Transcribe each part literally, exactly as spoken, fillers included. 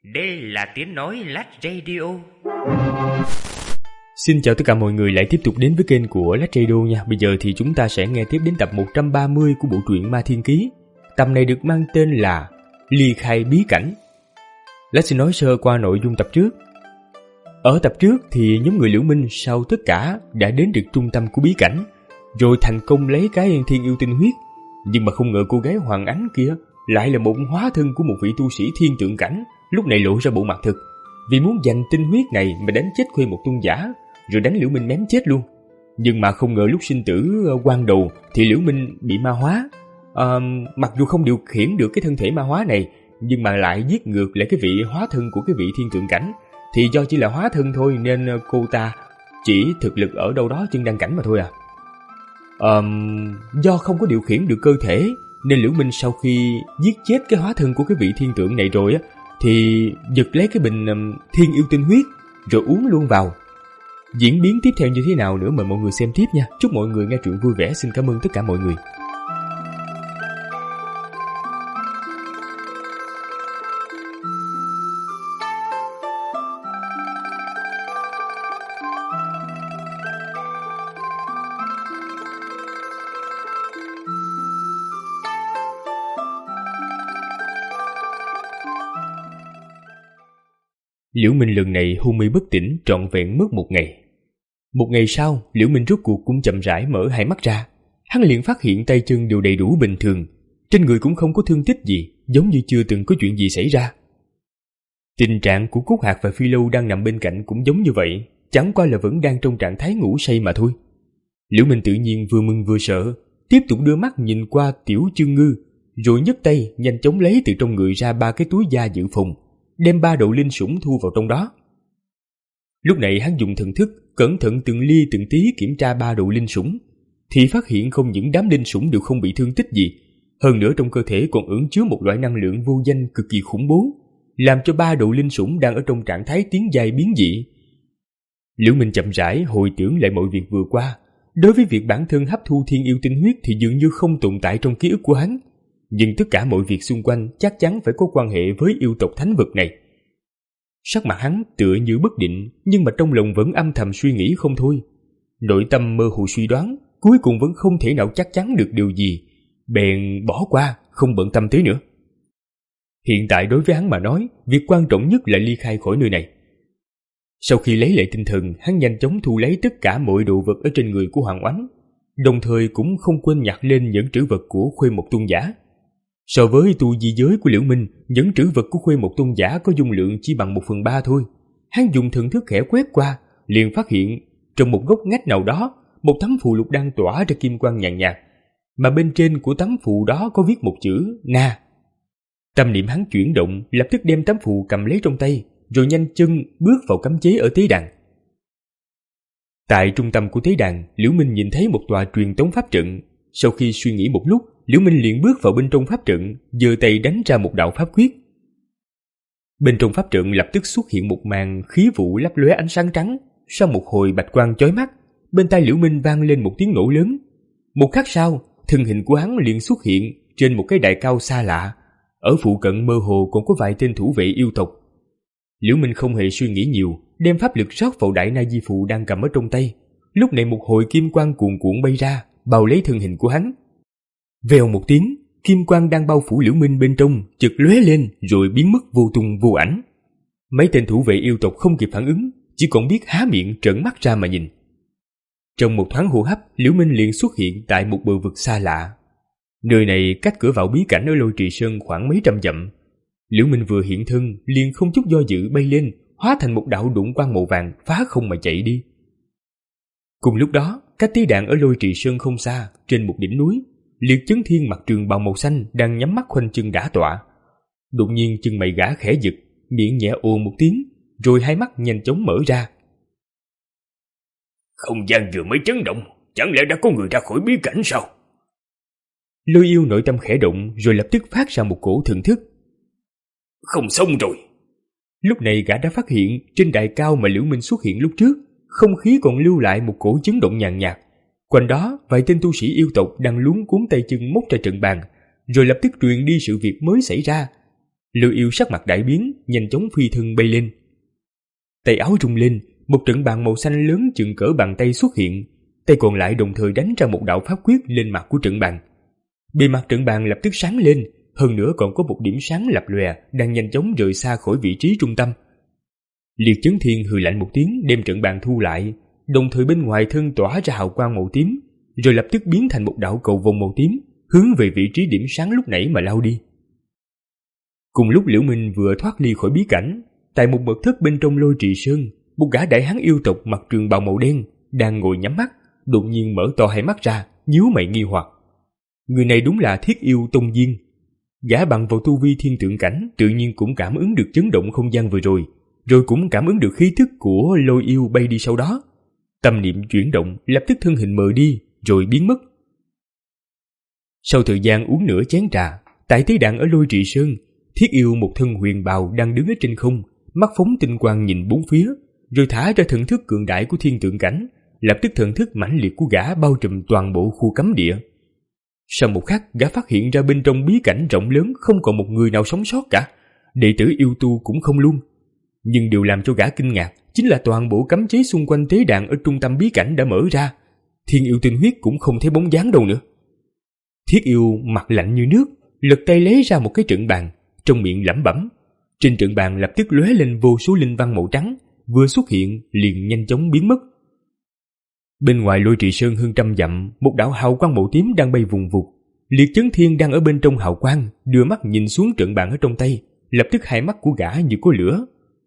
Đây là tiếng nói Lách Radio. Xin chào tất cả mọi người lại tiếp tục đến với kênh của Lách Radio nha. Bây giờ thì chúng ta sẽ nghe tiếp đến tập một trăm ba mươi của bộ truyện Ma Thiên Ký. Tập này được mang tên là Ly Khai Bí Cảnh. Lách sẽ nói sơ qua nội dung tập trước. Ở tập trước thì nhóm người Liễu Minh sau tất cả đã đến được trung tâm của bí cảnh, rồi thành công lấy cái thiên yêu tinh huyết. Nhưng mà không ngờ cô gái Hoàng Ánh kia lại là một hóa thân của một vị tu sĩ thiên tượng cảnh, lúc này lộ ra bộ mặt thực. Vì muốn giành tinh huyết này mà đánh chết Khuê Một Tôn Giả, rồi đánh Liễu Minh mém chết luôn. Nhưng mà không ngờ lúc sinh tử quan đầu thì Liễu Minh bị ma hóa. à, Mặc dù không điều khiển được cái thân thể ma hóa này, nhưng mà lại giết ngược lại cái vị hóa thân của cái vị thiên tượng cảnh. Thì do chỉ là hóa thân thôi nên cô ta chỉ thực lực ở đâu đó chân đăng cảnh mà thôi à. à Do không có điều khiển được cơ thể nên Liễu Minh sau khi giết chết cái hóa thân của cái vị thiên tượng này rồi á, thì giật lấy cái bình thiên yêu tinh huyết rồi uống luôn vào. Diễn biến tiếp theo như thế nào nữa mời mọi người xem tiếp nha. Chúc mọi người nghe truyện vui vẻ. Xin cảm ơn tất cả mọi người. Liễu Minh lần này hôn mê bất tỉnh trọn vẹn mất một ngày. Một ngày sau, Liễu Minh rốt cuộc cũng chậm rãi mở hai mắt ra. Hắn liền phát hiện tay chân đều đầy đủ bình thường, trên người cũng không có thương tích gì, giống như chưa từng có chuyện gì xảy ra. Tình trạng của Cúc Hạc và Phi Lâu đang nằm bên cạnh cũng giống như vậy, chẳng qua là vẫn đang trong trạng thái ngủ say mà thôi. Liễu Minh tự nhiên vừa mừng vừa sợ, tiếp tục đưa mắt nhìn qua Tiểu Chương Ngư, rồi nhấc tay nhanh chóng lấy từ trong người ra ba cái túi da dự phòng, đem ba đầu linh sủng thu vào trong đó. Lúc này hắn dùng thần thức cẩn thận từng ly từng tí kiểm tra ba đầu linh sủng, thì phát hiện không những đám linh sủng đều không bị thương tích gì, hơn nữa trong cơ thể còn ẩn chứa một loại năng lượng vô danh cực kỳ khủng bố, làm cho ba đầu linh sủng đang ở trong trạng thái tiến giai biến dị. Liễu Minh chậm rãi hồi tưởng lại mọi việc vừa qua. Đối với việc bản thân hấp thu thiên yêu tinh huyết thì dường như không tồn tại trong ký ức của hắn, nhưng tất cả mọi việc xung quanh chắc chắn phải có quan hệ với yêu tộc thánh vật này. Sắc mặt hắn tựa như bất định, nhưng mà trong lòng vẫn âm thầm suy nghĩ không thôi. Nội tâm mơ hồ suy đoán, cuối cùng vẫn không thể nào chắc chắn được điều gì, bèn bỏ qua, không bận tâm tới nữa. Hiện tại đối với hắn mà nói, việc quan trọng nhất là ly khai khỏi nơi này. Sau khi lấy lại tinh thần, hắn nhanh chóng thu lấy tất cả mọi đồ vật ở trên người của Hoàng Oánh, đồng thời cũng không quên nhặt lên những trữ vật của Khuê Một Tôn Giả. So với tu di giới của Liễu Minh, những trữ vật của Khuê Một Tôn Giả có dung lượng chỉ bằng một phần ba thôi. Hắn dùng thần thức khẽ quét qua, liền phát hiện trong một góc ngách nào đó, một tấm phù lục đang tỏa ra kim quang nhàn nhạt, mà bên trên của tấm phù đó có viết một chữ Na. Tâm niệm hắn chuyển động, lập tức đem tấm phù cầm lấy trong tay, rồi nhanh chân bước vào cấm chế ở tế đàn. Tại trung tâm của tế đàn, Liễu Minh nhìn thấy một tòa truyền tống pháp trận. Sau khi suy nghĩ một lúc, Liễu Minh liền bước vào bên trong pháp trận, giơ tay đánh ra một đạo pháp quyết. Bên trong pháp trận lập tức xuất hiện một màn khí vụ lấp lóe ánh sáng trắng. Sau một hồi bạch quang chói mắt, bên tai Liễu Minh vang lên một tiếng nổ lớn. Một khắc sau, thân hình của hắn liền xuất hiện trên một cái đài cao xa lạ. Ở phụ cận mơ hồ còn có vài tên thủ vệ yêu tộc. Liễu Minh không hề suy nghĩ nhiều, đem pháp lực rót vào đại na di phù đang cầm ở trong tay. Lúc này một hồi kim quang cuồn cuộn bay ra, bao lấy thân hình của hắn. Vèo một tiếng, kim quang đang bao phủ Liễu Minh bên trong chợt lóe lên rồi biến mất vô tung vô ảnh. Mấy tên thủ vệ yêu tộc không kịp phản ứng, chỉ còn biết há miệng trợn mắt ra mà nhìn. Trong một thoáng hô hấp, Liễu Minh liền xuất hiện tại một bờ vực xa lạ. Nơi này cách cửa vào bí cảnh ở Lôi Trì Sơn khoảng mấy trăm dặm. Liễu Minh vừa hiện thân liền không chút do dự bay lên, hóa thành một đạo đụng quang màu vàng phá không mà chạy đi. Cùng lúc đó, cách tế đàn ở Lôi Trì Sơn không xa, trên một đỉnh núi, Liệt Chấn Thiên mặc trường bào màu xanh đang nhắm mắt khoanh chân đả tọa. Đột nhiên chân mày gã khẽ giật, miệng nhẹ ồ một tiếng, rồi hai mắt nhanh chóng mở ra. Không gian vừa mới chấn động, chẳng lẽ đã có người ra khỏi bí cảnh sao? Lôi Yêu nội tâm khẽ động, rồi lập tức phát ra một cổ thần thức. Không xong rồi. Lúc này gã đã phát hiện trên đài cao mà Liễu Minh xuất hiện lúc trước, không khí còn lưu lại một cổ chấn động nhàn nhạt. Quanh đó, vài tên tu sĩ yêu tộc đang luống cuống tay chân móc ra trận bàn, rồi lập tức truyền đi sự việc mới xảy ra. Lưu Yêu sắc mặt đại biến, nhanh chóng phi thân bay lên. Tay áo rung lên, một trận bàn màu xanh lớn chừng cỡ bàn tay xuất hiện, tay còn lại đồng thời đánh ra một đạo pháp quyết lên mặt của trận bàn. Bề mặt trận bàn lập tức sáng lên, hơn nữa còn có một điểm sáng lập lòe đang nhanh chóng rời xa khỏi vị trí trung tâm. Liệt Chấn Thiên hừ lạnh một tiếng đem trận bàn thu lại, đồng thời bên ngoài thân tỏa ra hào quang màu tím, rồi lập tức biến thành một đạo cầu vồng màu tím, hướng về vị trí điểm sáng lúc nãy mà lao đi. Cùng lúc Liễu Minh vừa thoát ly khỏi bí cảnh, tại một mật thất bên trong Lôi Trì Sơn, một gã đại hán yêu tộc mặc trường bào màu đen đang ngồi nhắm mắt, đột nhiên mở to hai mắt ra, nhíu mày nghi hoặc. Người này đúng là Thiết Yêu Tông Diên. Gã bằng vào tu vi thiên tượng cảnh, tự nhiên cũng cảm ứng được chấn động không gian vừa rồi, rồi cũng cảm ứng được khí thức của Lôi Yêu bay đi sau đó. Tâm niệm chuyển động, lập tức thân hình mờ đi, rồi biến mất. Sau thời gian uống nửa chén trà, tại tế đàn ở Lôi Trì Sơn, Thiết Yêu một thân huyền bào đang đứng ở trên không, mắt phóng tinh quang nhìn bốn phía, rồi thả ra thần thức cường đại của thiên tượng cảnh, lập tức thần thức mãnh liệt của gã bao trùm toàn bộ khu cấm địa. Sau một khắc, gã phát hiện ra bên trong bí cảnh rộng lớn không còn một người nào sống sót cả, đệ tử yêu tu cũng không luôn. Nhưng điều làm cho gã kinh ngạc chính là toàn bộ cấm chế xung quanh tế đàn ở trung tâm bí cảnh đã mở ra, thiên yêu tinh huyết cũng không thấy bóng dáng đâu nữa. Thiết Yêu mặt lạnh như nước, lật tay lấy ra một cái trận bàn, trong miệng lẩm bẩm. Trên trận bàn lập tức lóe lên vô số linh văn màu trắng, vừa xuất hiện liền nhanh chóng biến mất. Bên ngoài Lôi Trì Sơn hơn trăm dặm, một đạo hào quang màu tím đang bay vùng vụt. Liệt Chấn Thiên đang ở bên trong hào quang, đưa mắt nhìn xuống trận bàn ở trong tay, lập tức hai mắt của gã như có lửa.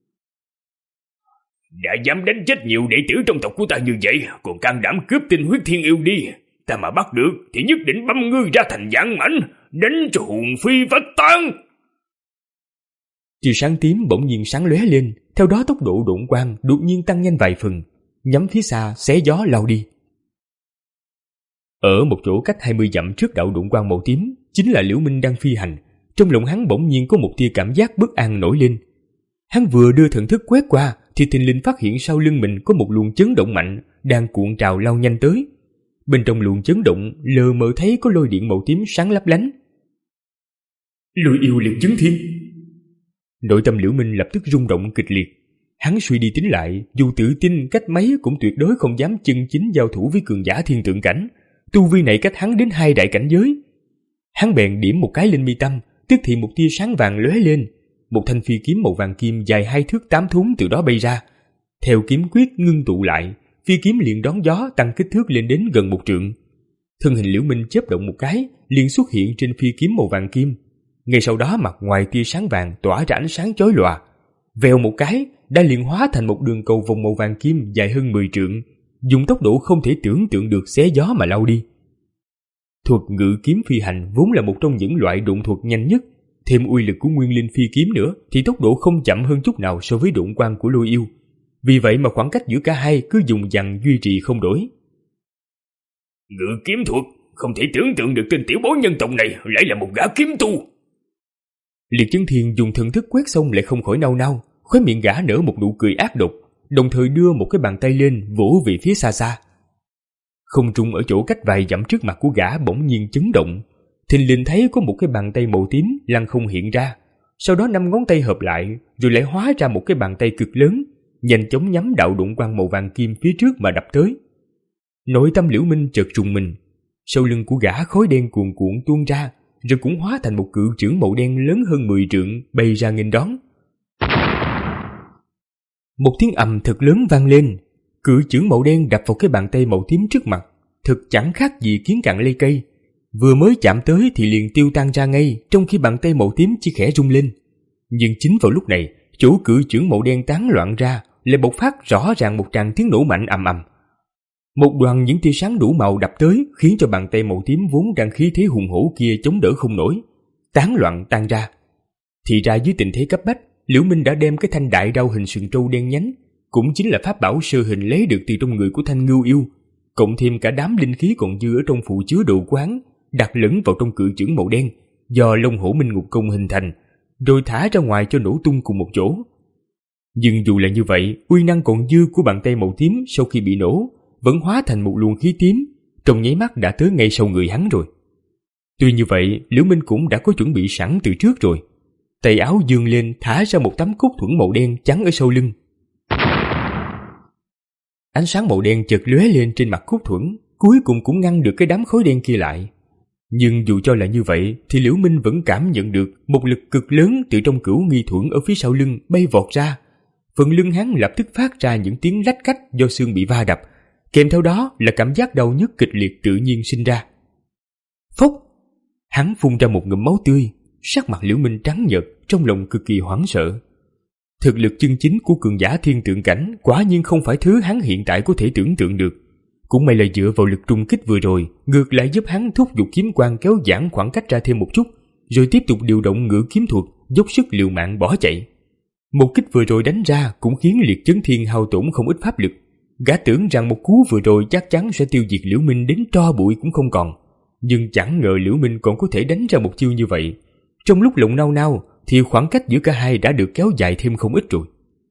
Đã dám đánh chết nhiều đệ tử trong tộc của ta như vậy, còn can đảm cướp tinh huyết thiên yêu đi, ta mà bắt được thì nhất định băm ngươi ra thành vạn mảnh, đánh cho hồn phi phách tán. Tia sáng tím bỗng nhiên sáng lóe lên, theo đó tốc độ độn quang đột nhiên tăng nhanh vài phần, nhắm phía xa xé gió lao đi. Ở một chỗ cách hai mươi dặm trước đạo độn quang màu tím, chính là Liễu Minh đang phi hành. Trong lòng hắn bỗng nhiên có một tia cảm giác bất an nổi lên. Hắn vừa đưa thần thức quét qua thì thình lình phát hiện sau lưng mình có một luồng chấn động mạnh đang cuộn trào lao nhanh tới. Bên trong luồng chấn động lờ mờ thấy có lôi điện màu tím sáng lấp lánh. Lôi yêu Liệt Chấn Thiên. Nội tâm Liễu Minh lập tức rung động kịch liệt. Hắn suy đi tính lại, dù tự tin cách mấy cũng tuyệt đối không dám chân chính giao thủ với cường giả thiên tượng cảnh. Tu vi này cách hắn đến hai đại cảnh giới. Hắn bèn điểm một cái lên mi tâm, tức thì một tia sáng vàng lóe lên, một thanh phi kiếm màu vàng kim dài hai thước tám thốn từ đó bay ra. Theo kiếm quyết ngưng tụ lại, phi kiếm liền đón gió tăng kích thước lên đến gần một trượng. Thân hình Liễu Minh chớp động một cái, liền xuất hiện trên phi kiếm màu vàng kim. Ngay sau đó mặt ngoài tia sáng vàng tỏa ra ánh sáng chói lòa, vèo một cái đã liền hóa thành một đường cầu vòng màu vàng kim dài hơn mười trượng, dùng tốc độ không thể tưởng tượng được xé gió mà lao đi. Thuật ngự kiếm phi hành vốn là một trong những loại độn thuật nhanh nhất, thêm uy lực của nguyên linh phi kiếm nữa thì tốc độ không chậm hơn chút nào so với độn quang của Lôi Yêu. Vì vậy mà khoảng cách giữa cả hai cứ dùng dằng duy trì không đổi. Ngự kiếm thuật, không thể tưởng tượng được tên tiểu bối nhân tộc này lại là một gã kiếm tu. Liệt Chấn Thiên dùng thần thức quét xong lại không khỏi nao nao, khóe miệng gã nở một nụ cười ác độc, đồng thời đưa một cái bàn tay lên vỗ về phía xa xa. Không trung ở chỗ cách vài dặm trước mặt của gã bỗng nhiên chấn động, thình lình thấy có một cái bàn tay màu tím lăng không hiện ra, sau đó năm ngón tay hợp lại rồi lại hóa ra một cái bàn tay cực lớn, nhanh chóng nhắm đạo độn quang màu vàng kim phía trước mà đập tới. Nội tâm Liễu Minh chợt trùng mình, sau lưng của gã khói đen cuồn cuộn tuôn ra, rồi cũng hóa thành một cự chưởng màu đen lớn hơn mười trượng bay ra nghênh đón. Một tiếng ầm thật lớn vang lên, cự chưởng màu đen đập vào cái bàn tay màu tím trước mặt, thực chẳng khác gì kiến cạn lây cây. Vừa mới chạm tới thì liền tiêu tan ra ngay, trong khi bàn tay màu tím chỉ khẽ rung lên. Nhưng chính vào lúc này, chỗ cự chưởng màu đen tán loạn ra, lại bộc phát rõ ràng một tràng tiếng nổ mạnh ầm ầm. Một đoàn những tia sáng đủ màu đập tới, khiến cho bàn tay màu tím vốn đang khí thế hùng hổ kia chống đỡ không nổi, tán loạn tan ra. Thì ra dưới tình thế cấp bách, Liễu Minh đã đem cái thanh đại đao hình sừng trâu đen nhánh, cũng chính là pháp bảo sơ hình lấy được từ trong người của Thanh Ngưu Yêu, cộng thêm cả đám linh khí còn dư ở trong phụ chứa đồ quán, đặt lẫn vào trong cự chưởng màu đen do Long Hổ Minh Ngục Công hình thành, rồi thả ra ngoài cho nổ tung cùng một chỗ. Nhưng dù là như vậy, uy năng còn dư của bàn tay màu tím sau khi bị nổ vẫn hóa thành một luồng khí tím, trong nháy mắt đã tới ngay sau người hắn rồi. Tuy như vậy, Liễu Minh cũng đã có chuẩn bị sẵn từ trước rồi. tay áo dương lên thả ra một tấm cốt thuẫn màu đen chắn ở sau lưng. Ánh sáng màu đen chợt lóe lên trên mặt cốt thuẫn, cuối cùng cũng ngăn được cái đám khói đen kia lại. Nhưng dù cho là như vậy thì Liễu Minh vẫn cảm nhận được một lực cực lớn từ trong cửu nghi thuẫn ở phía sau lưng bay vọt ra. Phần lưng hắn lập tức phát ra những tiếng lách cách do xương bị va đập, kèm theo đó là cảm giác đau nhức kịch liệt tự nhiên sinh ra. Phốc! Hắn phun ra một ngụm máu tươi, sắc mặt Liễu Minh trắng nhợt, trong lòng cực kỳ hoảng sợ. Thực lực chân chính của cường giả thiên tượng cảnh quả nhiên không phải thứ hắn hiện tại có thể tưởng tượng được. Cũng may là dựa vào lực trùng kích vừa rồi, ngược lại giúp hắn thúc giục kiếm quang kéo giãn khoảng cách ra thêm một chút, rồi tiếp tục điều động ngự kiếm thuật, dốc sức liều mạng bỏ chạy. Một kích vừa rồi đánh ra cũng khiến Liệt Chấn Thiên hao tổn không ít pháp lực. Gã tưởng rằng một cú vừa rồi chắc chắn sẽ tiêu diệt Liễu Minh đến tro bụi cũng không còn, nhưng chẳng ngờ Liễu Minh còn có thể đánh ra một chiêu như vậy. Trong lúc lộng nao nao thì khoảng cách giữa cả hai đã được kéo dài thêm không ít rồi.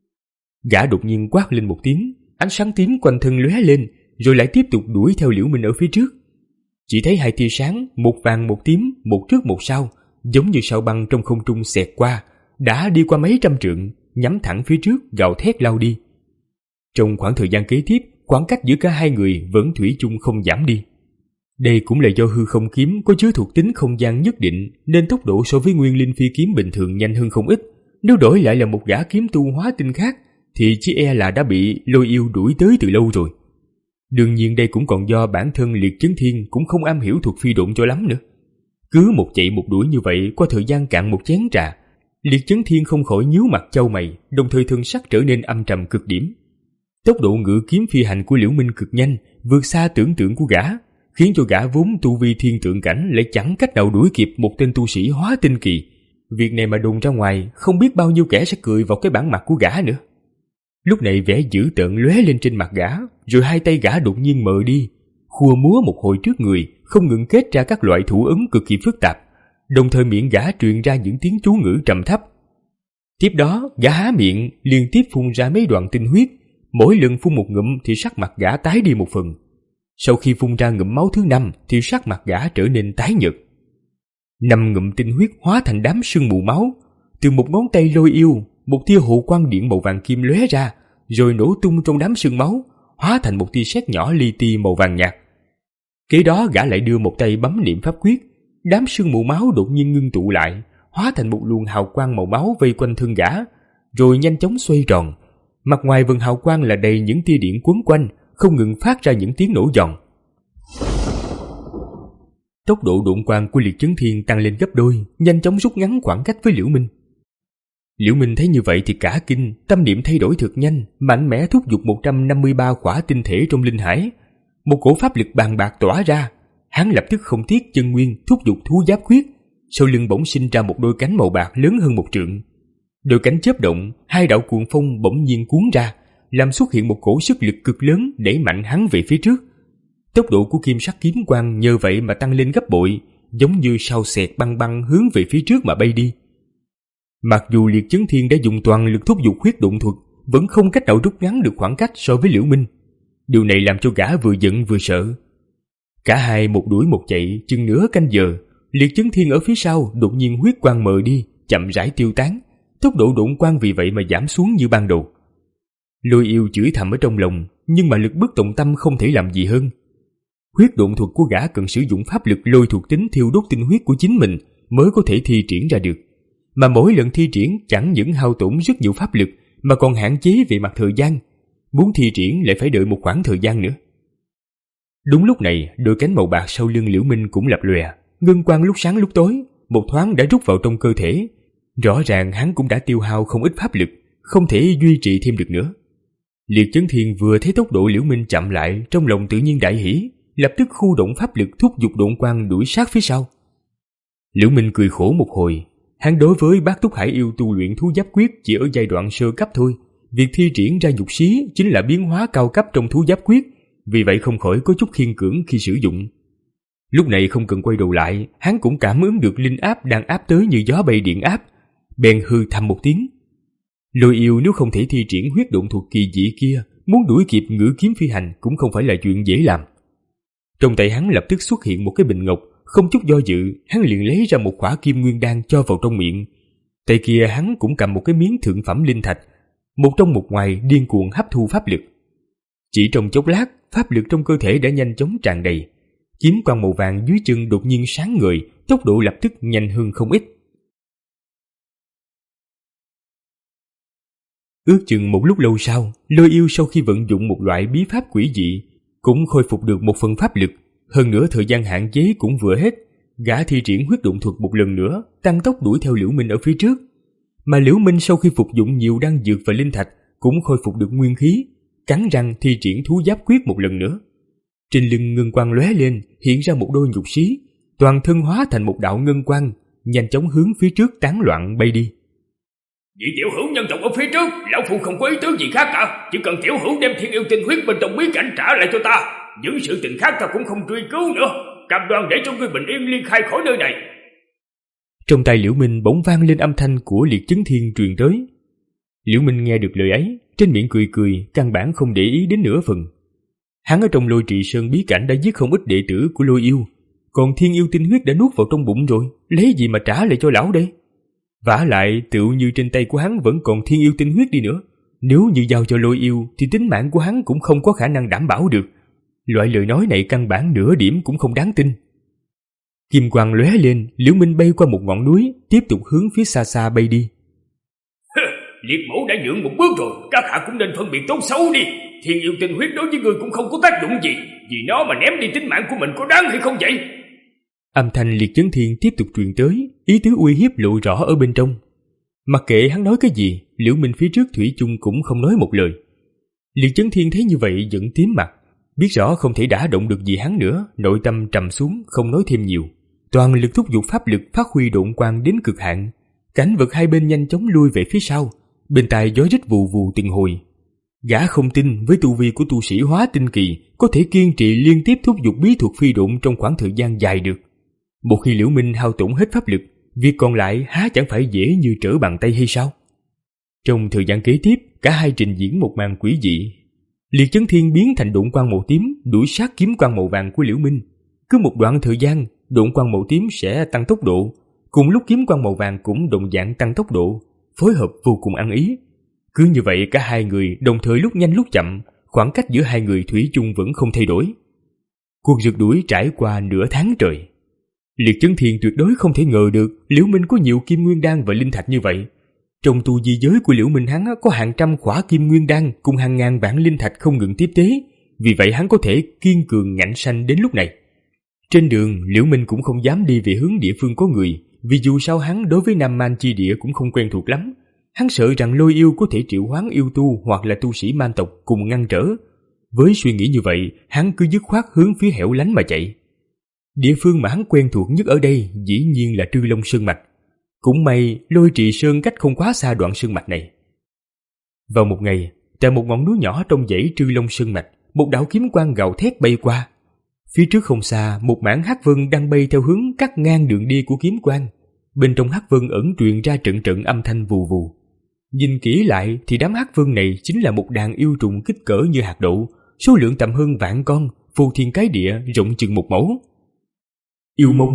Gã đột nhiên quát lên một tiếng, ánh sáng tím quanh thân lóe lên, rồi lại tiếp tục đuổi theo Liễu Minh ở phía trước. Chỉ thấy hai tia sáng, một vàng một tím, một trước một sau, giống như sao băng trong không trung xẹt qua, đã đi qua mấy trăm trượng, nhắm thẳng phía trước, gào thét lao đi. Trong khoảng thời gian kế tiếp, khoảng cách giữa cả hai người vẫn thủy chung không giảm đi. Đây cũng là do hư không kiếm có chứa thuộc tính không gian nhất định, nên tốc độ so với nguyên linh phi kiếm bình thường nhanh hơn không ít. Nếu đổi lại là một gã kiếm tu hóa tinh khác thì chỉ e là đã bị Lôi Yêu đuổi tới từ lâu rồi. Đương nhiên đây cũng còn do bản thân Liệt Chấn Thiên cũng không am hiểu thuật phi độn cho lắm nữa. Cứ một chạy một đuổi như vậy, qua thời gian cạn một chén trà, Liệt Chấn Thiên không khỏi nhíu mặt chau mày, đồng thời thân sắc trở nên âm trầm cực điểm. Tốc độ ngự kiếm phi hành của Liễu Minh cực nhanh, vượt xa tưởng tượng của gã, khiến cho gã vốn tu vi thiên tượng cảnh lại chẳng cách nào đuổi kịp một tên tu sĩ hóa tinh kỳ. Việc này mà đồn ra ngoài, không biết bao nhiêu kẻ sẽ cười vào cái bản mặt của gã nữa. Lúc này vẻ dữ tợn lóe lên trên mặt gã, rồi hai tay gã đột nhiên mờ đi, khua múa một hồi trước người, không ngừng kết ra các loại thủ ấn cực kỳ phức tạp, đồng thời miệng gã truyền ra những tiếng chú ngữ trầm thấp. Tiếp đó, gã há miệng liên tiếp phun ra mấy đoạn tinh huyết, mỗi lần phun một ngụm thì sắc mặt gã tái đi một phần. Sau khi phun ra ngụm máu thứ năm thì sắc mặt gã trở nên tái nhợt. Năm ngụm tinh huyết hóa thành đám sương mù máu, từ một ngón tay Lôi Yêu, một tia hộ quang điện màu vàng kim lóe ra, rồi nổ tung trong đám sương máu, hóa thành một tia sét nhỏ li ti màu vàng nhạt. Kế đó gã lại đưa một tay bấm niệm pháp quyết, đám sương mù máu đột nhiên ngưng tụ lại, hóa thành một luồng hào quang màu máu vây quanh thân gã, rồi nhanh chóng xoay tròn. Mặt ngoài vầng hào quang là đầy những tia điện quấn quanh, không ngừng phát ra những tiếng nổ giòn. Tốc độ độn quang của Liệt Chấn Thiên tăng lên gấp đôi, nhanh chóng rút ngắn khoảng cách với Liễu Minh. Liễu Minh thấy như vậy thì cả kinh, tâm niệm thay đổi thật nhanh, mạnh mẽ thúc giục một trăm năm mươi ba khỏa tinh thể trong linh hải. Một cổ pháp lực bàn bạc tỏa ra, hắn lập tức không tiếc chân nguyên thúc giục thú giáp quyết, sau lưng bỗng sinh ra một đôi cánh màu bạc lớn hơn một trượng. Đôi cánh chớp động, hai đạo cuồng phong bỗng nhiên cuốn ra, làm xuất hiện một cổ sức lực cực lớn đẩy mạnh hắn về phía trước. Tốc độ của kim sắc kiếm quang nhờ vậy mà tăng lên gấp bội, giống như sao xẹt băng băng hướng về phía trước mà bay đi. Mặc dù Liệt Chấn Thiên đã dùng toàn lực thúc giục huyết độn thuật, vẫn không cách nào rút ngắn được khoảng cách so với Liễu Minh. Điều này làm cho gã vừa giận vừa sợ. Cả hai một đuổi một chạy chừng nửa canh giờ, Liệt Chấn Thiên ở phía sau đột nhiên huyết quang mờ đi, chậm rãi tiêu tán, tốc độ độn quang vì vậy mà giảm xuống như ban đầu. Lôi Yêu chửi thầm ở trong lòng, nhưng mà lực bất tòng tâm không thể làm gì hơn. Huyết độn thuật của gã cần sử dụng pháp lực lôi thuộc tính thiêu đốt tinh huyết của chính mình mới có thể thi triển ra được, mà mỗi lần thi triển chẳng những hao tổn rất nhiều pháp lực mà còn hạn chế về mặt thời gian, muốn thi triển lại phải đợi một khoảng thời gian nữa. Đúng lúc này, đôi cánh màu bạc sau lưng Liễu Minh cũng lập lòe, ngân quang lúc sáng lúc tối, một thoáng đã rút vào trong cơ thể. Rõ ràng hắn cũng đã tiêu hao không ít pháp lực, không thể duy trì thêm được nữa. Liệt Chấn Thiên vừa thấy tốc độ Liễu Minh chậm lại, trong lòng tự nhiên đại hỉ, lập tức khu động pháp lực thúc giục độn quang đuổi sát phía sau. Liễu Minh cười khổ một hồi, hắn đối với Bát Túc Hải Yêu tu luyện thú giáp quyết chỉ ở giai đoạn sơ cấp thôi, việc thi triển ra dục xí chính là biến hóa cao cấp trong thú giáp quyết, vì vậy không khỏi có chút khiên cưỡng khi sử dụng. Lúc này không cần quay đầu lại, hắn cũng cảm ứng được linh áp đang áp tới như gió bay điện áp, bèn hư thầm một tiếng. Lôi Yêu nếu không thể thi triển huyết độn thuật kỳ dị kia, muốn đuổi kịp ngữ kiếm phi hành cũng không phải là chuyện dễ làm. Trong tay hắn lập tức xuất hiện một cái bình ngọc, không chút do dự, hắn liền lấy ra một khỏa kim nguyên đan cho vào trong miệng. Tay kia hắn cũng cầm một cái miếng thượng phẩm linh thạch, một trong một ngoài điên cuồng hấp thu pháp lực. Chỉ trong chốc lát, pháp lực trong cơ thể đã nhanh chóng tràn đầy. Kiếm quang màu vàng dưới chân đột nhiên sáng ngời, tốc độ lập tức nhanh hơn không ít. Ước chừng một lúc lâu sau, Lôi Yêu sau khi vận dụng một loại bí pháp quỷ dị cũng khôi phục được một phần pháp lực. Hơn nữa thời gian hạn chế cũng vừa hết, gã thi triển huyết động thuật một lần nữa, tăng tốc đuổi theo Liễu Minh ở phía trước. Mà Liễu Minh sau khi phục dụng nhiều đan dược và linh thạch cũng khôi phục được nguyên khí, cắn răng thi triển thú giáp quyết một lần nữa. Trên lưng ngân quang lóe lên, hiện ra một đôi nhục xí, toàn thân hóa thành một đạo ngân quang, nhanh chóng hướng phía trước tán loạn bay đi. Vị tiểu hữu nhân tộc ở phía trước, lão phu không có ý tứ gì khác cả, chỉ cần tiểu hữu đem thiên yêu tinh huyết bên trong bí cảnh trả lại cho ta, những sự tình khác ta cũng không truy cứu nữa, cam đoan để cho ngươi bình yên ly khai khỏi nơi này. Trong tay Liễu Minh bỗng vang lên âm thanh của Liệt Chấn Thiên truyền tới. Liễu Minh nghe được lời ấy, trên miệng cười cười, căn bản không để ý đến nửa phần. Hắn ở trong Lôi Trì Sơn bí cảnh đã giết không ít đệ tử của Lôi Yêu, còn thiên yêu tinh huyết đã nuốt vào trong bụng rồi, lấy gì mà trả lại cho lão đây? Vả lại tựu như trên tay của hắn vẫn còn thiên yêu tinh huyết đi nữa, nếu như giao cho Lôi Yêu thì tính mạng của hắn cũng không có khả năng đảm bảo được. Loại lời nói này căn bản nửa điểm cũng không đáng tin. Kim quang lóe lên, Liễu Minh bay qua một ngọn núi, tiếp tục hướng phía xa xa bay đi. Liệt mẫu đã nhượng một bước rồi, các hạ cũng nên phân biệt tốt xấu đi. Thiên yêu tinh huyết đối với người cũng không có tác dụng gì, vì nó mà ném đi tính mạng của mình có đáng hay không vậy? Âm thanh Liệt Chấn Thiên tiếp tục truyền tới, ý tứ uy hiếp lộ rõ ở bên trong. Mặc kệ hắn nói cái gì, Liễu Minh phía trước thủy chung cũng không nói một lời. Liệt Chấn Thiên thấy như vậy giận tím mặt, biết rõ không thể đả động được gì hắn nữa, nội tâm trầm xuống, không nói thêm nhiều, toàn lực thúc giục pháp lực phát huy độn quang đến cực hạn. Cảnh vật hai bên nhanh chóng lui về phía sau, bên tai gió rít vù vù từng hồi. Gã không tin với tu vi của tu sĩ hóa tinh kỳ có thể kiên trì liên tiếp thúc giục bí thuật phi độn trong khoảng thời gian dài được. Một khi Liễu Minh hao tổn hết pháp lực, việc còn lại há chẳng phải dễ như trở bàn tay hay sao? Trong thời gian kế tiếp, cả hai trình diễn một màn quỷ dị. Liệt Chấn Thiên biến thành độn quang màu tím đuổi sát kiếm quang màu vàng của Liễu Minh. Cứ một đoạn thời gian, độn quang màu tím sẽ tăng tốc độ, cùng lúc kiếm quang màu vàng cũng đồng dạng tăng tốc độ, phối hợp vô cùng ăn ý. Cứ như vậy cả hai người đồng thời lúc nhanh lúc chậm, khoảng cách giữa hai người thủy chung vẫn không thay đổi. Cuộc rượt đuổi trải qua nửa tháng trời. Liệt Chấn Thiên tuyệt đối không thể ngờ được Liễu Minh có nhiều kim nguyên đan và linh thạch như vậy. Trong tu di giới của Liễu Minh hắn có hàng trăm khỏa kim nguyên đan cùng hàng ngàn vạn linh thạch không ngừng tiếp tế, vì vậy hắn có thể kiên cường ngạnh sanh đến lúc này. Trên đường, Liễu Minh cũng không dám đi về hướng địa phương có người, vì dù sao hắn đối với Nam Man chi địa cũng không quen thuộc lắm. Hắn sợ rằng Lôi Yêu có thể triệu hoán yêu tu hoặc là tu sĩ man tộc cùng ngăn trở. Với suy nghĩ như vậy, hắn cứ dứt khoát hướng phía hẻo lánh mà chạy. Địa phương mà hắn quen thuộc nhất ở đây dĩ nhiên là Trư Long Sơn Mạch. Cũng may Lôi Trì Sơn cách không quá xa đoạn sơn mạch này. Vào một ngày, tại một ngọn núi nhỏ trong dãy Trư Long Sơn Mạch, một đạo kiếm quang gào thét bay qua. Phía trước không xa, một mảng hắc vân đang bay theo hướng cắt ngang đường đi của kiếm quang. Bên trong hắc vân ẩn truyền ra trận trận âm thanh vù vù. Nhìn kỹ lại thì đám hắc vân này chính là một đàn yêu trùng kích cỡ như hạt đậu, số lượng tầm hơn vạn con, phô thiên cái địa, rộng chừng một mẫu. Yêu mông.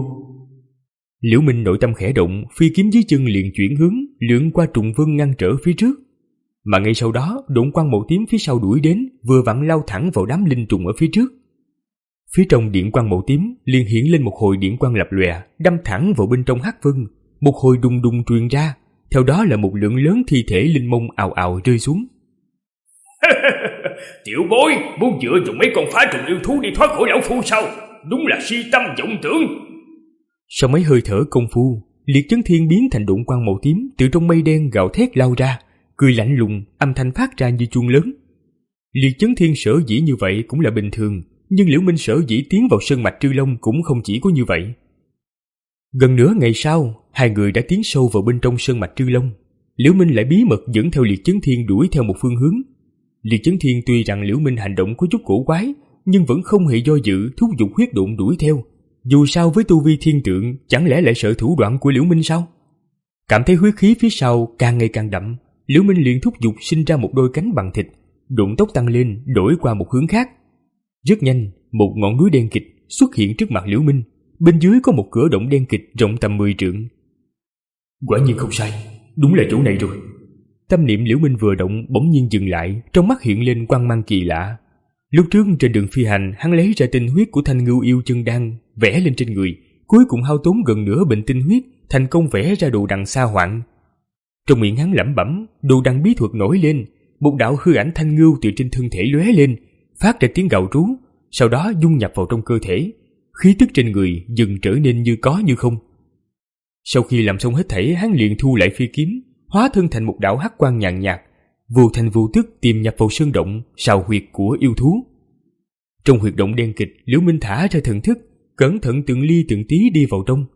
Liễu Minh nội tâm khẽ động, phi kiếm dưới chân liền chuyển hướng, lượn qua trùng vân ngăn trở phía trước. Mà ngay sau đó, độn quang màu tím phía sau đuổi đến, vừa vặn lao thẳng vào đám linh trùng ở phía trước. Phía trong điện quang màu tím liền hiện lên một hồi điện quang lập lòe, đâm thẳng vào bên trong hắc vân, một hồi đùng đùng truyền ra, theo đó là một lượng lớn thi thể linh mông ào ào rơi xuống. Tiểu bối, muốn dựa dùng mấy con phá trùng yêu thú đi thoát khỏi lão phu sao? Đúng là si tâm vọng tưởng. Sau mấy hơi thở công phu, Liệt Chấn Thiên biến thành độn quang màu tím từ trong mây đen gào thét lao ra, cười lạnh lùng, âm thanh phát ra như chuông lớn. Liệt Chấn Thiên sở dĩ như vậy cũng là bình thường, nhưng Liễu Minh sở dĩ tiến vào sơn mạch Trư Long cũng không chỉ có như vậy. Gần nửa ngày sau, hai người đã tiến sâu vào bên trong sơn mạch Trư Long. Liễu Minh lại bí mật dẫn theo Liệt Chấn Thiên đuổi theo một phương hướng. Liệt Chấn Thiên tuy rằng Liễu Minh hành động có chút cổ quái, nhưng vẫn không hề do dự thúc giục huyết độn đuổi theo. Dù sao với tu vi thiên tượng, chẳng lẽ lại sợ thủ đoạn của Liễu Minh sao? Cảm thấy huyết khí phía sau càng ngày càng đậm, Liễu Minh liền thúc giục sinh ra một đôi cánh bằng thịt, độn tốc tăng lên, đổi qua một hướng khác. Rất nhanh, một ngọn núi đen kịch xuất hiện trước mặt Liễu Minh, bên dưới có một cửa động đen kịch rộng tầm mười trượng. Quả nhiên không sai, đúng là chỗ này rồi. Tâm niệm Liễu Minh vừa động bỗng nhiên dừng lại, trong mắt hiện lên quang mang kỳ lạ. Lúc trước trên đường phi hành, hắn lấy ra tinh huyết của Thanh Ngưu yêu chân đan vẽ lên trên người, cuối cùng hao tốn gần nửa bình tinh huyết, thành công vẽ ra đồ đằng sa hoạn. Trong miệng hắn lẩm bẩm, đồ đằng bí thuật nổi lên, một đạo hư ảnh thanh ngưu từ trên thân thể lóe lên, phát ra tiếng gào rú, sau đó dung nhập vào trong cơ thể, khí tức trên người dần trở nên như có như không. Sau khi làm xong hết thảy, hắn liền thu lại phi kiếm, hóa thân thành một đạo hắc quang nhàn nhạt, vô thành vô tức tiềm nhập vào sơn động sào huyệt của yêu thú. Trong huyệt động đen kịch, Liễu Minh thả ra thần thức, cẩn thận từng ly từng tí đi vào trong.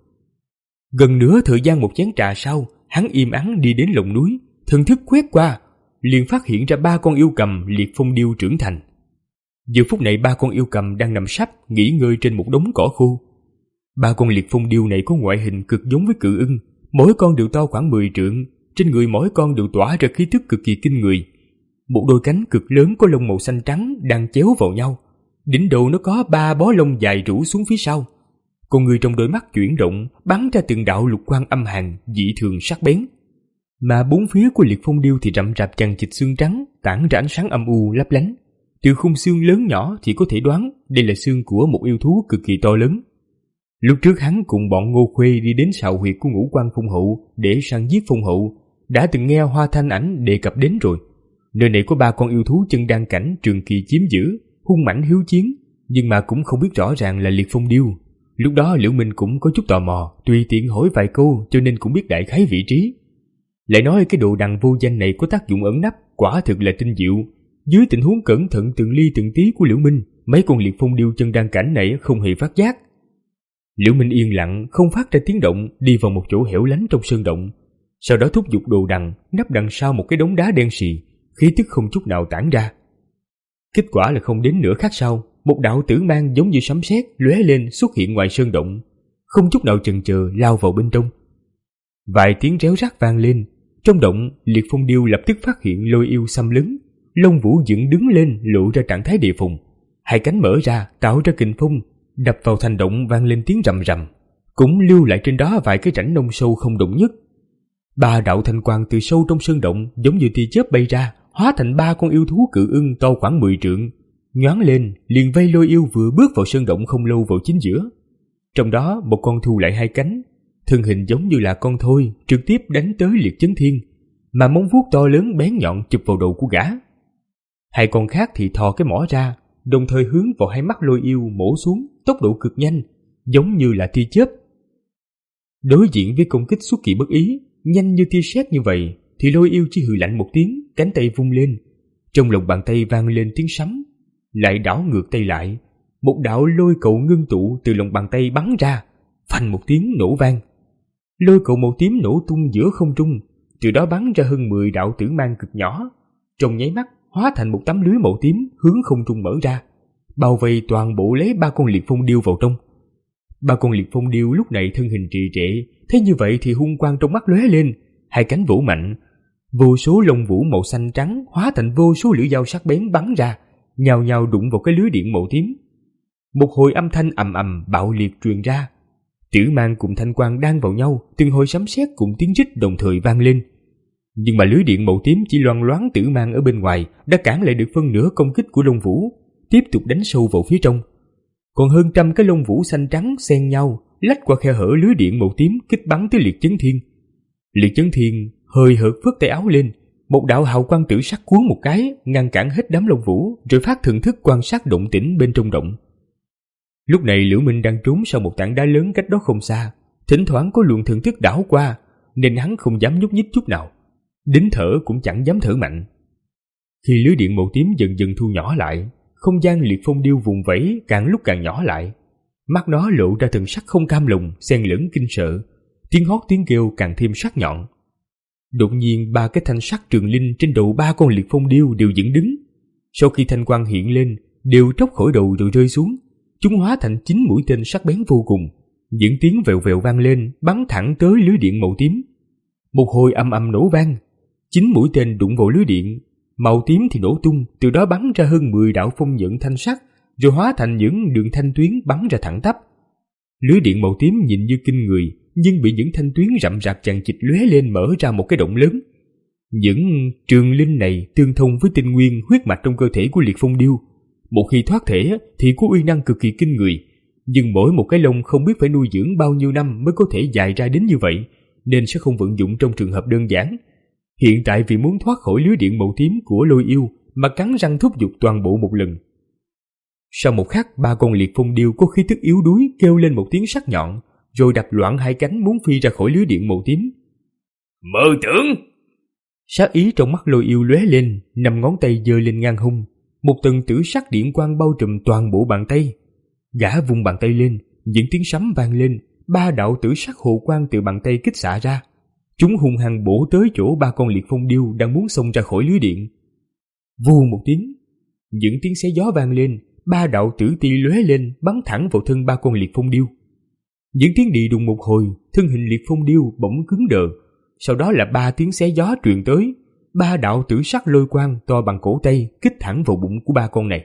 Gần nửa thời gian một chén trà sau, hắn im ắng đi đến lồng núi, thần thức quét qua, liền phát hiện ra ba con yêu cầm liệt phong điêu trưởng thành. Giờ phút này ba con yêu cầm đang nằm sấp nghỉ ngơi trên một đống cỏ khô. Ba con liệt phong điêu này có ngoại hình cực giống với cự ưng, mỗi con đều to khoảng mười trượng, trên người mỗi con đều tỏa ra khí tức cực kỳ kinh người. Một đôi cánh cực lớn có lông màu xanh trắng đang chéo vào nhau, đỉnh đầu nó có ba bó lông dài rủ xuống phía sau. Con người trong đôi mắt chuyển động, bắn ra từng đạo lục quang âm hàn dị thường sắc bén. Mà bốn phía của liệt phong điêu thì rậm rạp chằng chịt xương trắng, tản ra ánh sáng âm u lấp lánh. Từ khung xương lớn nhỏ thì có thể đoán đây là xương của một yêu thú cực kỳ to lớn. Lúc trước hắn cùng bọn Ngô Khuê đi đến sào huyệt của Ngũ Quan Phong Hậu để săn giết Phong Hậu, đã từng nghe Hoa Thanh Ảnh đề cập đến rồi. Nơi này có ba con yêu thú chân đan cảnh trường kỳ chiếm giữ, hung mãnh hiếu chiến, nhưng mà cũng không biết rõ ràng là liệt phong điêu. Lúc đó Liễu Minh cũng có chút tò mò, tùy tiện hỏi vài câu cho nên cũng biết đại khái vị trí. Lại nói cái đồ đằng vô danh này có tác dụng ẩn nấp, quả thực là tinh diệu. Dưới tình huống cẩn thận từng ly từng tí của Liễu Minh, mấy con liệt phong điêu chân đan cảnh này không hề phát giác. Liễu Minh yên lặng, không phát ra tiếng động, đi vào một chỗ hẻo lánh trong sơn động. Sau đó thúc giục đồ đằng, nấp đằng sau một cái đống đá đen xì, khí tức không chút nào tản ra. Kết quả là không đến nửa khắc sau, một đạo tử mang giống như sấm sét lóe lên xuất hiện ngoài sơn động, không chút nào chần chờ lao vào bên trong. Vài tiếng réo rắt vang lên, trong động liệt phong điêu lập tức phát hiện Lôi Yêu xâm lấn, lông vũ dựng đứng lên lộ ra trạng thái đề phòng, hai cánh mở ra tạo ra kình phong, đập vào thành động vang lên tiếng rầm rầm, cũng lưu lại trên đó vài cái rãnh nông sâu không động nhất. Ba đạo thanh quang từ sâu trong sơn động giống như tia chớp bay ra, hóa thành ba con yêu thú cự ưng to khoảng mười trượng, nhoáng lên liền vây Lôi Yêu vừa bước vào sơn động không lâu vào chính giữa. Trong đó một con thu lại hai cánh, thân hình giống như là con thoi, trực tiếp đánh tới Liệt Chấn Thiên, mà móng vuốt to lớn bén nhọn chụp vào đầu của gã. Hai con khác thì thò cái mỏ ra, đồng thời hướng vào hai mắt Lôi Yêu mổ xuống, tốc độ cực nhanh, giống như là tia chớp. Đối diện với công kích xuất kỳ bất ý, nhanh như tia sét như vậy, thì Lôi Yêu chỉ hừ lạnh một tiếng, cánh tay vung lên, trong lòng bàn tay vang lên tiếng sấm, lại đảo ngược tay lại, một đạo lôi cầu ngưng tụ từ lòng bàn tay bắn ra, phanh một tiếng nổ vang. Lôi cầu màu tím nổ tung giữa không trung, từ đó bắn ra hơn mười đạo tử mang cực nhỏ, trong nháy mắt hóa thành một tấm lưới màu tím hướng không trung mở ra, bao vây toàn bộ lấy ba con liệt phong điêu vào trong. Ba con liệt phong điêu lúc này thân hình trì trệ, thấy như vậy thì hung quang trong mắt lóe lên, hai cánh vỗ mạnh, vô số lông vũ màu xanh trắng hóa thành vô số lưỡi dao sắc bén bắn ra, nhào nhào đụng vào cái lưới điện màu tím. Một hồi âm thanh ầm ầm bạo liệt truyền ra, tử mang cùng thanh quang đan vào nhau, từng hồi sấm sét cùng tiếng rít đồng thời vang lên. Nhưng mà lưới điện màu tím chỉ loang loáng tử mang ở bên ngoài đã cản lại được phân nửa công kích của lông vũ, tiếp tục đánh sâu vào phía trong. Còn hơn trăm cái lông vũ xanh trắng xen nhau lách qua khe hở lưới điện màu tím kích bắn tới Liệt Chấn Thiên. Liệt Chấn Thiên hơi hợt phất tay áo lên, một đạo hào quang tử sắc cuốn một cái ngăn cản hết đám lông vũ, rồi phát thần thức quan sát động tĩnh bên trong động. Lúc này Liễu Minh đang trốn sau một tảng đá lớn cách đó không xa, thỉnh thoảng có luồng thần thức đảo qua nên hắn không dám nhúc nhích chút nào, đến thở cũng chẳng dám thở mạnh. Khi lưới điện màu tím dần dần thu nhỏ lại, không gian liệt phong điêu vùng vẫy càng lúc càng nhỏ lại, mắt nó lộ ra thần sắc không cam lòng xen lẫn kinh sợ, tiếng hót tiếng kêu càng thêm sắc nhọn. Đột nhiên ba cái thanh sắc trường linh trên đầu ba con liệt phong điêu đều dựng đứng, sau khi thanh quang hiện lên đều tróc khỏi đầu rồi rơi xuống, chúng hóa thành chín mũi tên sắc bén vô cùng, những tiếng vèo vèo vang lên bắn thẳng tới lưới điện màu tím. Một hồi ầm ầm nổ vang, chín mũi tên đụng vào lưới điện màu tím thì nổ tung, từ đó bắn ra hơn mười đạo phong nhận thanh sắc, rồi hóa thành những đường thanh tuyến bắn ra thẳng tắp. Lưới điện màu tím nhìn như kinh người, nhưng bị những thanh tuyến rậm rạp chằng chịt lóe lên mở ra một cái động lớn. Những trường linh này tương thông với tinh nguyên huyết mạch trong cơ thể của Liệt Phong Điêu. Một khi thoát thể thì có uy năng cực kỳ kinh người, nhưng mỗi một cái lông không biết phải nuôi dưỡng bao nhiêu năm mới có thể dài ra đến như vậy, nên sẽ không vận dụng trong trường hợp đơn giản. Hiện tại vì muốn thoát khỏi lưới điện màu tím của Lôi Yêu mà cắn răng thúc giục toàn bộ một lần. Sau một khắc, ba con Liệt Phong Điêu có khí tức yếu đuối kêu lên một tiếng sắc nhọn, rồi đập loạn hai cánh muốn phi ra khỏi lưới điện màu tím. Mơ tưởng! Sát ý trong mắt Lôi Yêu lóe lên, năm ngón tay giơ lên ngang hông, một tầng tử sắc điện quang bao trùm toàn bộ bàn tay. Gã vung bàn tay lên, những tiếng sấm vang lên, ba đạo tử sắc hồ quang từ bàn tay kích xạ ra. Chúng hung hăng bổ tới chỗ ba con Liệt Phong Điêu đang muốn xông ra khỏi lưới điện. Vù một tiếng, những tiếng xé gió vang lên, ba đạo tử ti lóe lên bắn thẳng vào thân ba con Liệt Phong Điêu. Những tiếng đi đùng một hồi, thân hình Liệt Phong Điêu bỗng cứng đờ. Sau đó là ba tiếng xé gió truyền tới, ba đạo tử sắc lôi quang to bằng cổ tay kích thẳng vào bụng của ba con này.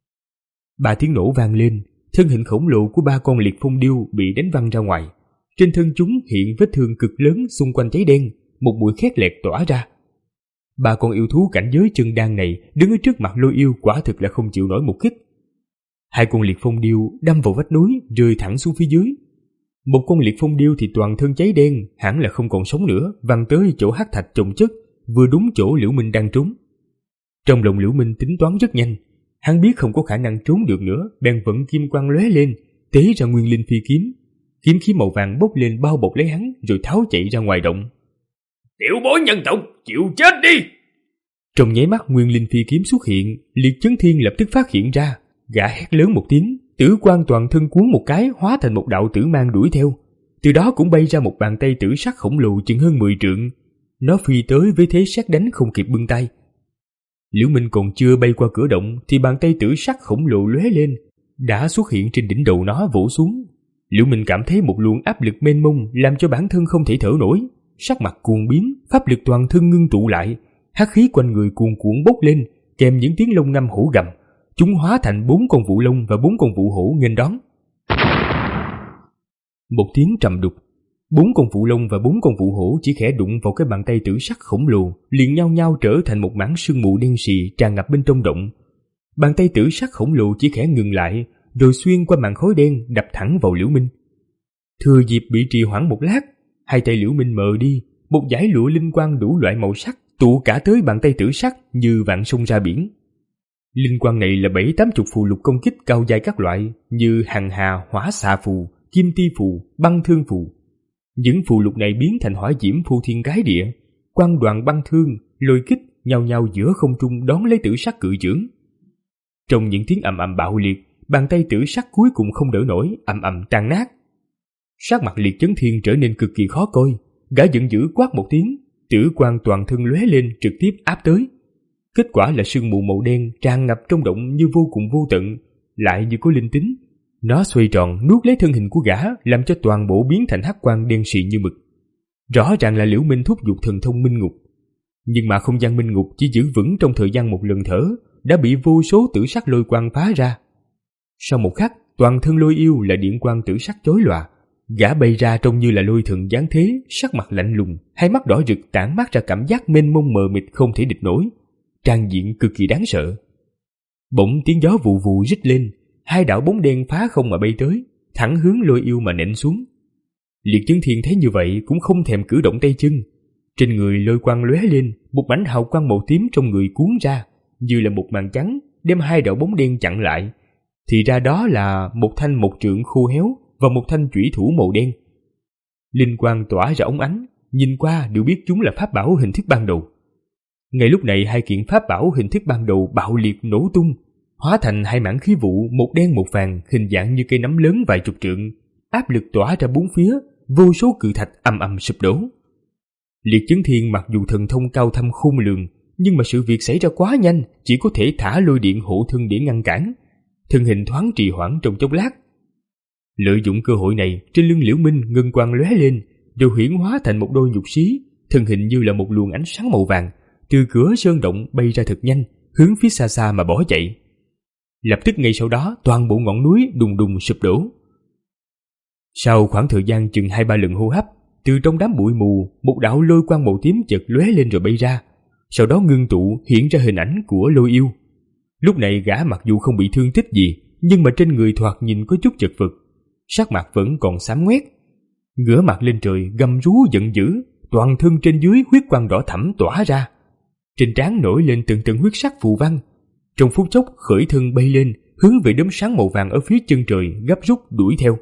Ba tiếng nổ vang lên, thân hình khổng lồ của ba con Liệt Phong Điêu bị đánh văng ra ngoài. Trên thân chúng hiện vết thương cực lớn xung quanh cháy đen, một mùi khét lẹt tỏa ra. Ba con yêu thú cảnh giới chân đan này đứng ở trước mặt Lôi Yêu quả thực là không chịu nổi một kích. Hai con Liệt Phong Điêu đâm vào vách núi rơi thẳng xuống phía dưới. Một con Liệt Phong Điêu thì toàn thân cháy đen, hẳn là không còn sống nữa, văng tới chỗ hắc thạch chồng chất, vừa đúng chỗ Liễu Minh đang trốn. Trong lòng Liễu Minh tính toán rất nhanh, hắn biết không có khả năng trốn được nữa, bèn vận kim quang lóe lên, tế ra nguyên linh phi kiếm. Kiếm khí màu vàng bốc lên bao bọc lấy hắn, rồi tháo chạy ra ngoài động. Tiểu bối nhân tộc, chịu chết đi! Trong nháy mắt nguyên linh phi kiếm xuất hiện, Liệt Chấn Thiên lập tức phát hiện ra, gã hét lớn một tiếng, tử quang toàn thân cuốn một cái hóa thành một đạo tử mang đuổi theo. Từ đó cũng bay ra một bàn tay tử sắc khổng lồ chừng hơn mười trượng. Nó phi tới với thế sét đánh không kịp bưng tay. Liễu Minh còn chưa bay qua cửa động thì bàn tay tử sắc khổng lồ lóe lên, đã xuất hiện trên đỉnh đầu nó vỗ xuống. Liễu Minh cảm thấy một luồng áp lực mênh mông làm cho bản thân không thể thở nổi, sắc mặt cuồng biến, pháp lực toàn thân ngưng tụ lại, hắc khí quanh người cuồn cuộn bốc lên, kèm những tiếng lông ngâm hổ gầm. Chúng hóa thành bốn con vụ lông và bốn con vụ hổ nghênh đón. Một tiếng trầm đục, bốn con vụ lông và bốn con vụ hổ chỉ khẽ đụng vào cái bàn tay tử sắc khổng lồ, liền nhao nhao trở thành một mảng sương mù đen sì tràn ngập bên trong động. Bàn tay tử sắc khổng lồ chỉ khẽ ngừng lại, rồi xuyên qua màn khói đen đập thẳng vào Liễu Minh. Thừa dịp bị trì hoãn một lát, hai tay Liễu Minh mờ đi, một dải lụa linh quang đủ loại màu sắc tụ cả tới bàn tay tử sắc như vạn sông ra biển. Linh quang này là bảy tám chục phù lục công kích cao dài các loại như hằng hà, hỏa xạ phù, kim ti phù, băng thương phù. Những phù lục này biến thành hỏa diễm phù thiên cái địa, quang đoàn băng thương, lôi kích nhao nhao giữa không trung đón lấy tử sắc cự chưởng. Trong những tiếng ầm ầm bạo liệt, bàn tay tử sắc cuối cùng không đỡ nổi, ầm ầm tan nát. Sắc mặt Liệt Chấn Thiên trở nên cực kỳ khó coi, gã giận dữ quát một tiếng, tử quang toàn thân lóe lên trực tiếp áp tới. Kết quả là sương mù màu đen tràn ngập trong động như vô cùng vô tận, lại như có linh tính. Nó xoay tròn nuốt lấy thân hình của gã, làm cho toàn bộ biến thành hắc quang đen sì như mực. Rõ ràng là Liễu Minh thúc giục thần thông minh ngục. Nhưng mà không gian minh ngục chỉ giữ vững trong thời gian một lần thở, đã bị vô số tử sắc lôi quang phá ra. Sau một khắc, toàn thân Lôi Yêu là điện quang tử sắc chói lòa. Gã bay ra trông như là lôi thần giáng thế, sắc mặt lạnh lùng, hai mắt đỏ rực tản mát ra cảm giác mênh mông mờ mịt không thể địch nổi, trang diện cực kỳ đáng sợ. Bỗng tiếng gió vù vù rít lên, hai đạo bóng đen phá không mà bay tới, thẳng hướng Lôi Yêu mà nện xuống. Liệt Chấn Thiên thấy như vậy cũng không thèm cử động tay chân, trên người lôi quang lóe lên, một mảnh hào quang màu tím trong người cuốn ra, như là một màn trắng đem hai đạo bóng đen chặn lại. Thì ra đó là một thanh một trượng khô héo và một thanh chủy thủ màu đen. Linh quang tỏa ra óng ánh, nhìn qua đều biết chúng là pháp bảo hình thức ban đầu. Ngay lúc này hai kiện pháp bảo hình thức ban đầu bạo liệt nổ tung, hóa thành hai mảng khí vụ, một đen một vàng, hình dạng như cây nắm lớn vài chục trượng, áp lực tỏa ra bốn phía, vô số cự thạch ầm ầm sụp đổ. Liệt Chấn Thiên mặc dù thần thông cao thâm khôn lường, nhưng mà sự việc xảy ra quá nhanh, chỉ có thể thả lôi điện hộ thân để ngăn cản. Thân hình thoáng trì hoãn trong chốc lát. Lợi dụng cơ hội này, trên lưng Liễu Minh ngân quang lóe lên, rồi huyễn hóa thành một đôi nhục xí, thân hình như là một luồng ánh sáng màu vàng, từ cửa sơn động bay ra thật nhanh, hướng phía xa xa mà bỏ chạy. Lập tức ngay sau đó, toàn bộ ngọn núi đùng đùng sụp đổ. Sau khoảng thời gian chừng hai ba lần hô hấp, từ trong đám bụi mù, một đạo lôi quang màu tím chợt lóe lên rồi bay ra, sau đó ngưng tụ hiện ra hình ảnh của Lôi Yêu. Lúc này gã mặc dù không bị thương tích gì, nhưng mà trên người thoạt nhìn có chút chật vật, sắc mặt vẫn còn xám ngoét. Ngửa mặt lên trời gầm rú giận dữ, toàn thân trên dưới huyết quang đỏ thẫm tỏa ra. Trên trán nổi lên từng từng huyết sắc phù văn. Trong phút chốc khởi thân bay lên, hướng về đốm sáng màu vàng ở phía chân trời gấp rút đuổi theo.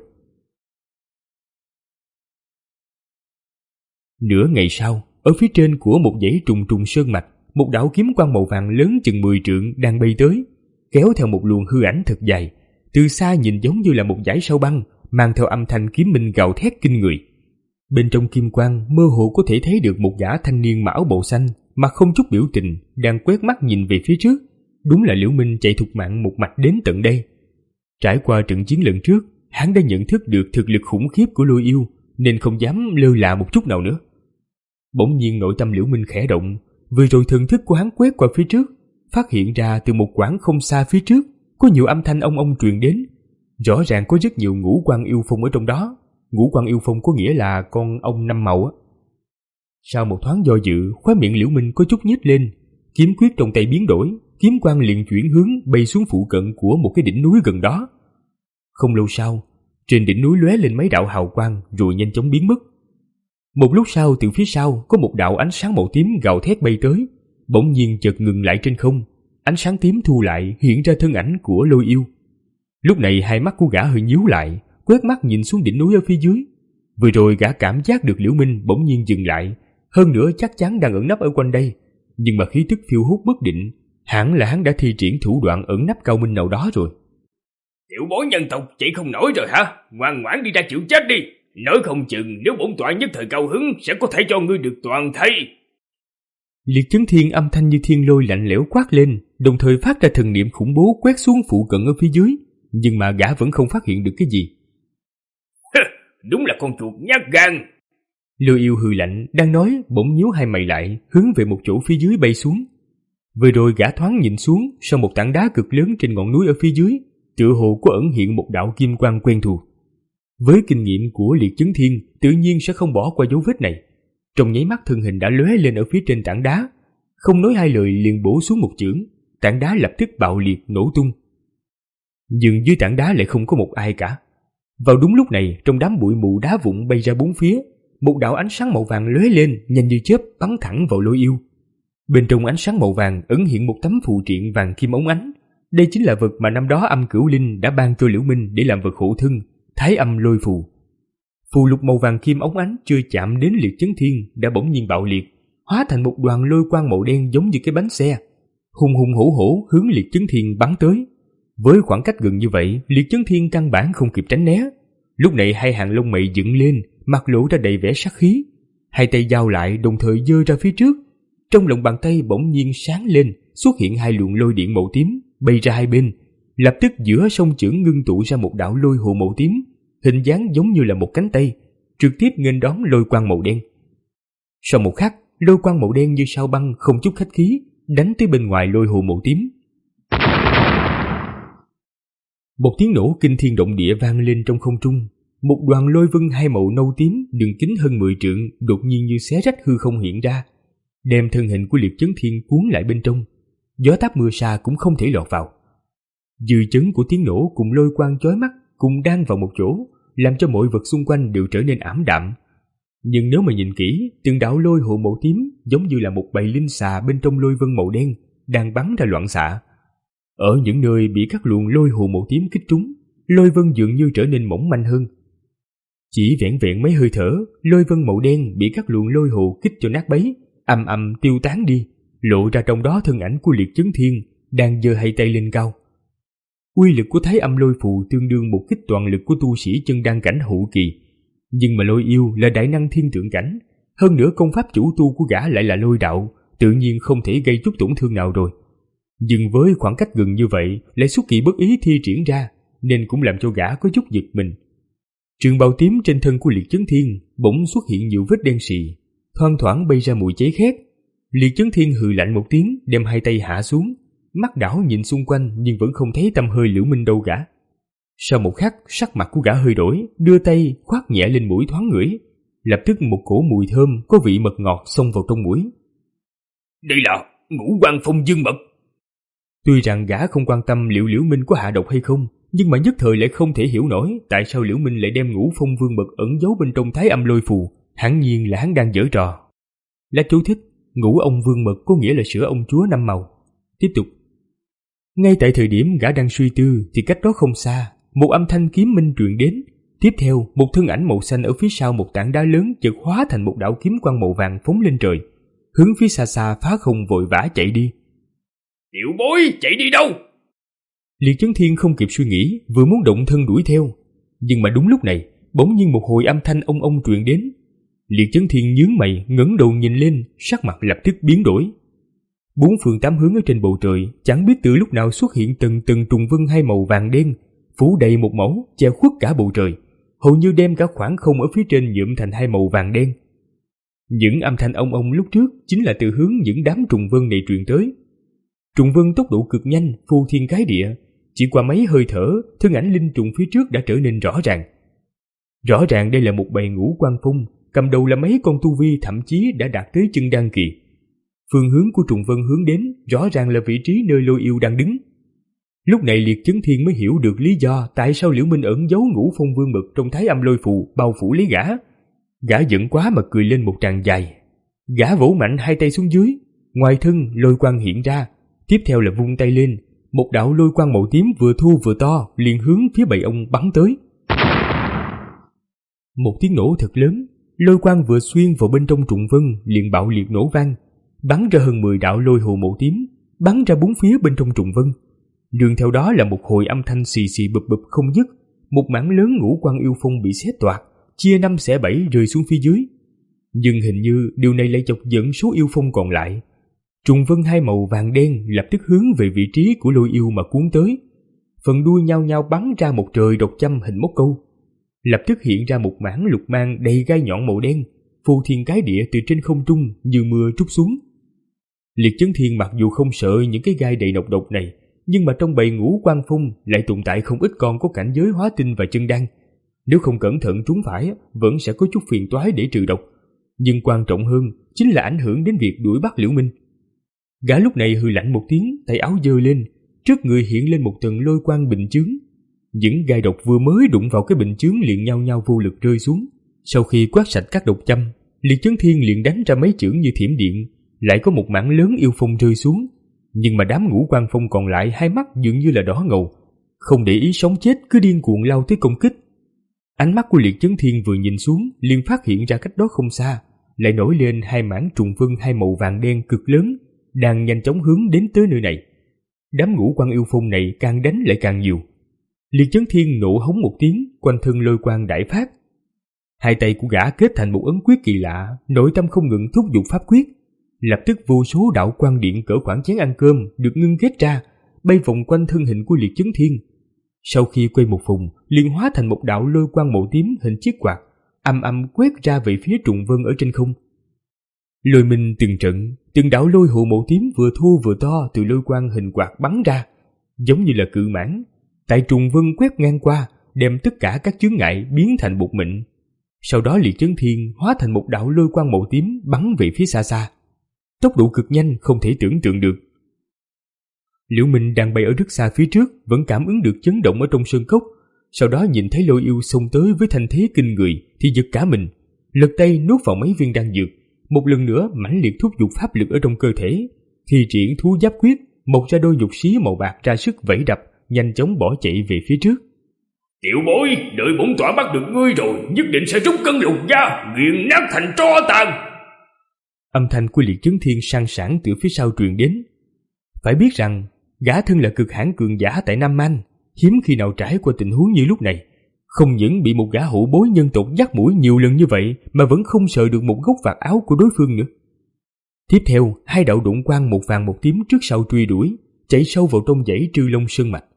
Nửa ngày sau, ở phía trên của một dãy trùng trùng sơn mạch, một đạo kiếm quang màu vàng lớn chừng mười trượng đang bay tới, kéo theo một luồng hư ảnh thật dài, từ xa nhìn giống như là một dải sao băng, mang theo âm thanh kiếm minh gào thét kinh người. Bên trong kim quang mơ hồ có thể thấy được một gã thanh niên mão bộ xanh, mặt không chút biểu tình, đang quét mắt nhìn về phía trước. Đúng là Liễu Minh chạy thục mạng một mạch đến tận đây. Trải qua trận chiến lần trước, hắn đã nhận thức được thực lực khủng khiếp của Lôi Yêu, nên không dám lơ là một chút nào nữa. Bỗng nhiên nội tâm Liễu Minh khẽ động, vừa rồi thần thức của hắn quét qua phía trước, phát hiện ra từ một quãng không xa phía trước có nhiều âm thanh ông ông truyền đến. Rõ ràng có rất nhiều ngũ quan yêu phong ở trong đó. Ngũ quan yêu phong có nghĩa là con ong năm màu á. Sau một thoáng do dự, khóe miệng Liễu Minh có chút nhếch lên, kiếm quyết trong tay biến đổi, kiếm quang liền chuyển hướng bay xuống phụ cận của một cái đỉnh núi gần đó. Không lâu sau, trên đỉnh núi lóe lên mấy đạo hào quang rồi nhanh chóng biến mất. Một lúc sau, từ phía sau có một đạo ánh sáng màu tím gào thét bay tới, bỗng nhiên chợt ngừng lại trên không. Ánh sáng tím thu lại, hiện ra thân ảnh của Lôi Yêu. Lúc này hai mắt của gã hơi nhíu lại, quét mắt nhìn xuống đỉnh núi ở phía dưới. Vừa rồi gã cảm giác được Liễu Minh bỗng nhiên dừng lại, hơn nữa chắc chắn đang ẩn nấp ở quanh đây, nhưng mà khí tức phiêu hút bất định, hẳn là hắn đã thi triển thủ đoạn ẩn nấp cao minh nào đó rồi. Tiểu bối nhân tộc chạy không nổi rồi hả? Ngoan ngoãn đi ra chịu chết đi, nói không chừng nếu bổn tọa nhất thời cao hứng sẽ có thể cho ngươi được toàn thây. Liệt Chấn Thiên âm thanh như thiên lôi lạnh lẽo quát lên, đồng thời phát ra thần niệm khủng bố quét xuống phụ cận ở phía dưới, nhưng mà gã vẫn không phát hiện được cái gì. Đúng là con chuột nhát gan. Lôi Yêu hừ lạnh đang nói, bỗng nhíu hai mày lại, hướng về một chỗ phía dưới bay xuống. Vừa rồi gã thoáng nhìn xuống, sau một tảng đá cực lớn trên ngọn núi ở phía dưới, tựa hồ có ẩn hiện một đạo kim quang quen thuộc. Với kinh nghiệm của Liệt Chấn Thiên, tự nhiên sẽ không bỏ qua dấu vết này. Trong nháy mắt thân hình đã lóe lên ở phía trên tảng đá, không nói hai lời liền bổ xuống một chưởng, tảng đá lập tức bạo liệt nổ tung. Nhưng dưới tảng đá lại không có một ai cả. Vào đúng lúc này, trong đám bụi mù đá vụn bay ra bốn phía, một đạo ánh sáng màu vàng lóe lên, nhanh như chớp bắn thẳng vào Lôi Yêu. Bên trong ánh sáng màu vàng ẩn hiện một tấm phù triện vàng kim óng ánh. Đây chính là vật mà năm đó Âm Cửu Linh đã ban cho Liễu Minh để làm vật hộ thân, Thái Âm Lôi Phù. Phù lục màu vàng kim óng ánh chưa chạm đến Liệt Chấn Thiên đã bỗng nhiên bạo liệt, hóa thành một đoàn lôi quang màu đen giống như cái bánh xe, hùng hùng hổ hổ hướng Liệt Chấn Thiên bắn tới. Với khoảng cách gần như vậy, Liệt Chấn Thiên căn bản không kịp tránh né. Lúc này hai hàng lông mày dựng lên, mặt lộ ra đầy vẻ sát khí, hai tay giao lại đồng thời giơ ra phía trước. Trong lòng bàn tay bỗng nhiên sáng lên, xuất hiện hai luồng lôi điện màu tím bay ra hai bên, lập tức giữa song chưởng ngưng tụ ra một đạo lôi hồ màu tím, hình dáng giống như là một cánh tay, trực tiếp nghênh đón lôi quang màu đen. Sau một khắc, lôi quang màu đen như sao băng không chút khách khí đánh tới bên ngoài lôi hồ màu tím. Một tiếng nổ kinh thiên động địa vang lên trong không trung. Một đoàn lôi vân hai màu nâu tím đường kính hơn mười trượng đột nhiên như xé rách hư không hiện ra, đem thân hình của Liệt Chấn Thiên cuốn lại bên trong. Gió táp mưa sa cũng không thể lọt vào. Dư chấn của tiếng nổ cùng lôi quang chói mắt cùng đan vào một chỗ, làm cho mọi vật xung quanh đều trở nên ảm đạm. Nhưng nếu mà nhìn kỹ, từng đạo lôi hồ màu tím giống như là một bầy linh xà bên trong lôi vân màu đen đang bắn ra loạn xạ. Ở những nơi bị các luồng lôi hồ màu tím kích trúng, lôi vân dường như trở nên mỏng manh hơn. Chỉ vẹn vẹn mấy hơi thở, lôi vân màu đen bị các luồng lôi hồ kích cho nát bấy, ầm ầm tiêu tán đi, lộ ra trong đó thân ảnh của Liệt Chấn Thiên đang giơ hai tay lên cao. Uy lực của Thái Âm Lôi Phù tương đương một kích toàn lực của tu sĩ chân đan cảnh hậu kỳ, nhưng mà Lôi Yêu là đại năng thiên tượng cảnh, hơn nữa công pháp chủ tu của gã lại là lôi đạo, tự nhiên không thể gây chút tổn thương nào rồi. Nhưng với khoảng cách gần như vậy lại xuất kỳ bất ý thi triển ra, nên cũng làm cho gã có chút giật mình. Trường bào tím trên thân của Liệt Chấn Thiên bỗng xuất hiện nhiều vết đen sì, thoang thoảng bay ra mùi cháy khét. Liệt Chấn Thiên hừ lạnh một tiếng, đem hai tay hạ xuống, mắt đảo nhìn xung quanh nhưng vẫn không thấy tăm hơi Liễu Minh đâu cả. Sau một khắc, sắc mặt của gã hơi đổi, đưa tay khoát nhẹ lên mũi thoáng ngửi. Lập tức một cổ mùi thơm có vị mật ngọt xông vào trong mũi. Đây là Ngũ Quan Phong Dương Mật. Tuy rằng gã không quan tâm liệu Liễu Minh có hạ độc hay không, nhưng mà nhất thời lại không thể hiểu nổi tại sao Liễu Minh lại đem Ngũ Phong Vương Mật ẩn giấu bên trong Thái Âm Lôi Phù. Hẳn nhiên là hắn đang giở trò. Lá chú thích: Ngũ Ông Vương Mật có nghĩa là sữa ông chúa năm màu. Tiếp tục. Ngay tại thời điểm gã đang suy tư thì cách đó không xa, một âm thanh kiếm minh truyền đến. Tiếp theo, một thân ảnh màu xanh ở phía sau một tảng đá lớn chợt hóa thành một đạo kiếm quang màu vàng phóng lên trời, hướng phía xa xa phá không vội vã chạy đi. Tiểu bối, chạy đi đâu? Liệt Chấn Thiên không kịp suy nghĩ, vừa muốn động thân đuổi theo, nhưng mà đúng lúc này, bỗng nhiên một hồi âm thanh ông ông truyền đến. Liệt Chấn Thiên nhướng mày, ngẩng đầu nhìn lên, sắc mặt lập tức biến đổi. Bốn phương tám hướng ở trên bầu trời, chẳng biết từ lúc nào xuất hiện từng từng trùng vân hai màu vàng đen, phủ đầy một mẫu, che khuất cả bầu trời, hầu như đem cả khoảng không ở phía trên nhuộm thành hai màu vàng đen. Những âm thanh ông ông lúc trước chính là từ hướng những đám trùng vân này truyền tới. Trùng vân tốc độ cực nhanh, phô thiên cái địa, chỉ qua mấy hơi thở, thân ảnh linh trùng phía trước đã trở nên rõ ràng. Rõ ràng đây là một bầy Ngũ Quan Phong, cầm đầu là mấy con tu vi thậm chí đã đạt tới chân đan kỳ. Phương hướng của trùng vân hướng đến rõ ràng là vị trí nơi Lôi Yêu đang đứng. Lúc này Liệt Chấn Thiên mới hiểu được lý do tại sao Liễu Minh ẩn giấu Ngũ Phong Vương Mật trong Thái Âm Lôi Phù bao phủ lấy gã. Gã giận quá mà cười lên một tràng dài. Gã vỗ mạnh hai tay xuống dưới, ngoài thân lôi quang hiện ra, tiếp theo là vung tay lên, một đạo lôi quang màu tím vừa thu vừa to liền hướng phía bầy ông bắn tới. Một tiếng nổ thật lớn, lôi quang vừa xuyên vào bên trong trùng vân liền bạo liệt nổ vang, bắn ra hơn mười đạo lôi hồ màu tím, bắn ra bốn phía bên trong trùng vân. Đường theo đó là một hồi âm thanh xì xì bụp bụp không dứt, một mảng lớn Ngũ Quan Yêu Phong bị xé toạc, chia năm xẻ bảy rơi xuống phía dưới. Nhưng hình như điều này lại chọc giận số yêu phong còn lại. Trùng vân hai màu vàng đen lập tức hướng về vị trí của Lôi Yêu mà cuốn tới. Phần đuôi nhao nhao bắn ra một trời độc châm hình móc câu. Lập tức hiện ra một mảng lục mang đầy gai nhọn màu đen, phô thiên cái địa từ trên không trung như mưa trút xuống. Liệt Chấn Thiên mặc dù không sợ những cái gai đầy nọc độc này, nhưng mà trong bầy Ngũ Quan Phong lại tồn tại không ít con có cảnh giới hóa tinh và chân đan. Nếu không cẩn thận trúng phải, vẫn sẽ có chút phiền toái để trừ độc. Nhưng quan trọng hơn chính là ảnh hưởng đến việc đuổi bắt Liễu Minh. Gã lúc này hừ lạnh một tiếng, tay áo giơ lên, trước người hiện lên một tầng lôi quang bình chướng. Những gai độc vừa mới đụng vào cái bình chướng liền nhao nhao vô lực rơi xuống. Sau khi quát sạch các độc châm, Liệt Chấn Thiên liền đánh ra mấy chưởng như thiểm điện, lại có một mảng lớn yêu phong rơi xuống. Nhưng mà đám Ngũ Quan Phong còn lại hai mắt dường như là đỏ ngầu, không để ý sống chết cứ điên cuồng lao tới công kích. Ánh mắt của Liệt Chấn Thiên vừa nhìn xuống liền phát hiện ra cách đó không xa lại nổi lên hai mảng trùng vân hai màu vàng đen cực lớn, đang nhanh chóng hướng đến tới nơi này. Đám Ngũ Quan Yêu Phong này càng đánh lại càng nhiều. Liệt Chấn Thiên nộ hống một tiếng, quanh thân lôi quang đại phát. Hai tay của gã kết thành một ấn quyết kỳ lạ, nội tâm không ngừng thúc giục pháp quyết. Lập tức vô số đạo quang điện cỡ khoảng chén ăn cơm được ngưng kết ra, bay vòng quanh thân hình của Liệt Chấn Thiên. Sau khi quay một vòng, liền hóa thành một đạo lôi quang màu tím hình chiếc quạt, âm âm quét ra về phía trùng vân ở trên không. Lôi minh từng trận, từng đạo lôi hồ màu tím vừa thô vừa to từ lôi quang hình quạt bắn ra, giống như là cự mãng, tại trùng vân quét ngang qua, đem tất cả các chướng ngại biến thành bột mịn. Sau đó Liệt Chấn Thiên hóa thành một đạo lôi quang màu tím bắn về phía xa xa, tốc độ cực nhanh không thể tưởng tượng được. Liễu Minh đang bay ở rất xa phía trước, vẫn cảm ứng được chấn động ở trong sơn cốc, sau đó nhìn thấy Lôi Yêu xông tới với thanh thế kinh người thì giật cả mình, lật tay nuốt vào mấy viên đan dược, một lần nữa mãnh liệt thúc giục pháp lực ở trong cơ thể, thi triển thú giáp quyết, mọc ra đôi nhục xí màu bạc ra sức vẫy đập, nhanh chóng bỏ chạy về phía trước. Tiểu bối, đợi bổn tọa bắt được ngươi rồi, nhất định sẽ rút cân lục ra, nghiền nát thành tro tàn. Âm thanh của Liệt Chấn Thiên sang sảng từ phía sau truyền đến. Phải biết rằng gã thân là cực hãn cường giả tại Nam Man, hiếm khi nào trải qua tình huống như lúc này. Không những bị một gã hữu bối nhân tộc dắt mũi nhiều lần như vậy mà vẫn không sợ được một góc vạt áo của đối phương nữa. Tiếp theo, hai đạo đụng quang một vàng một tím trước sau truy đuổi, chạy sâu vào trong dãy Trư Long Sơn Mạch.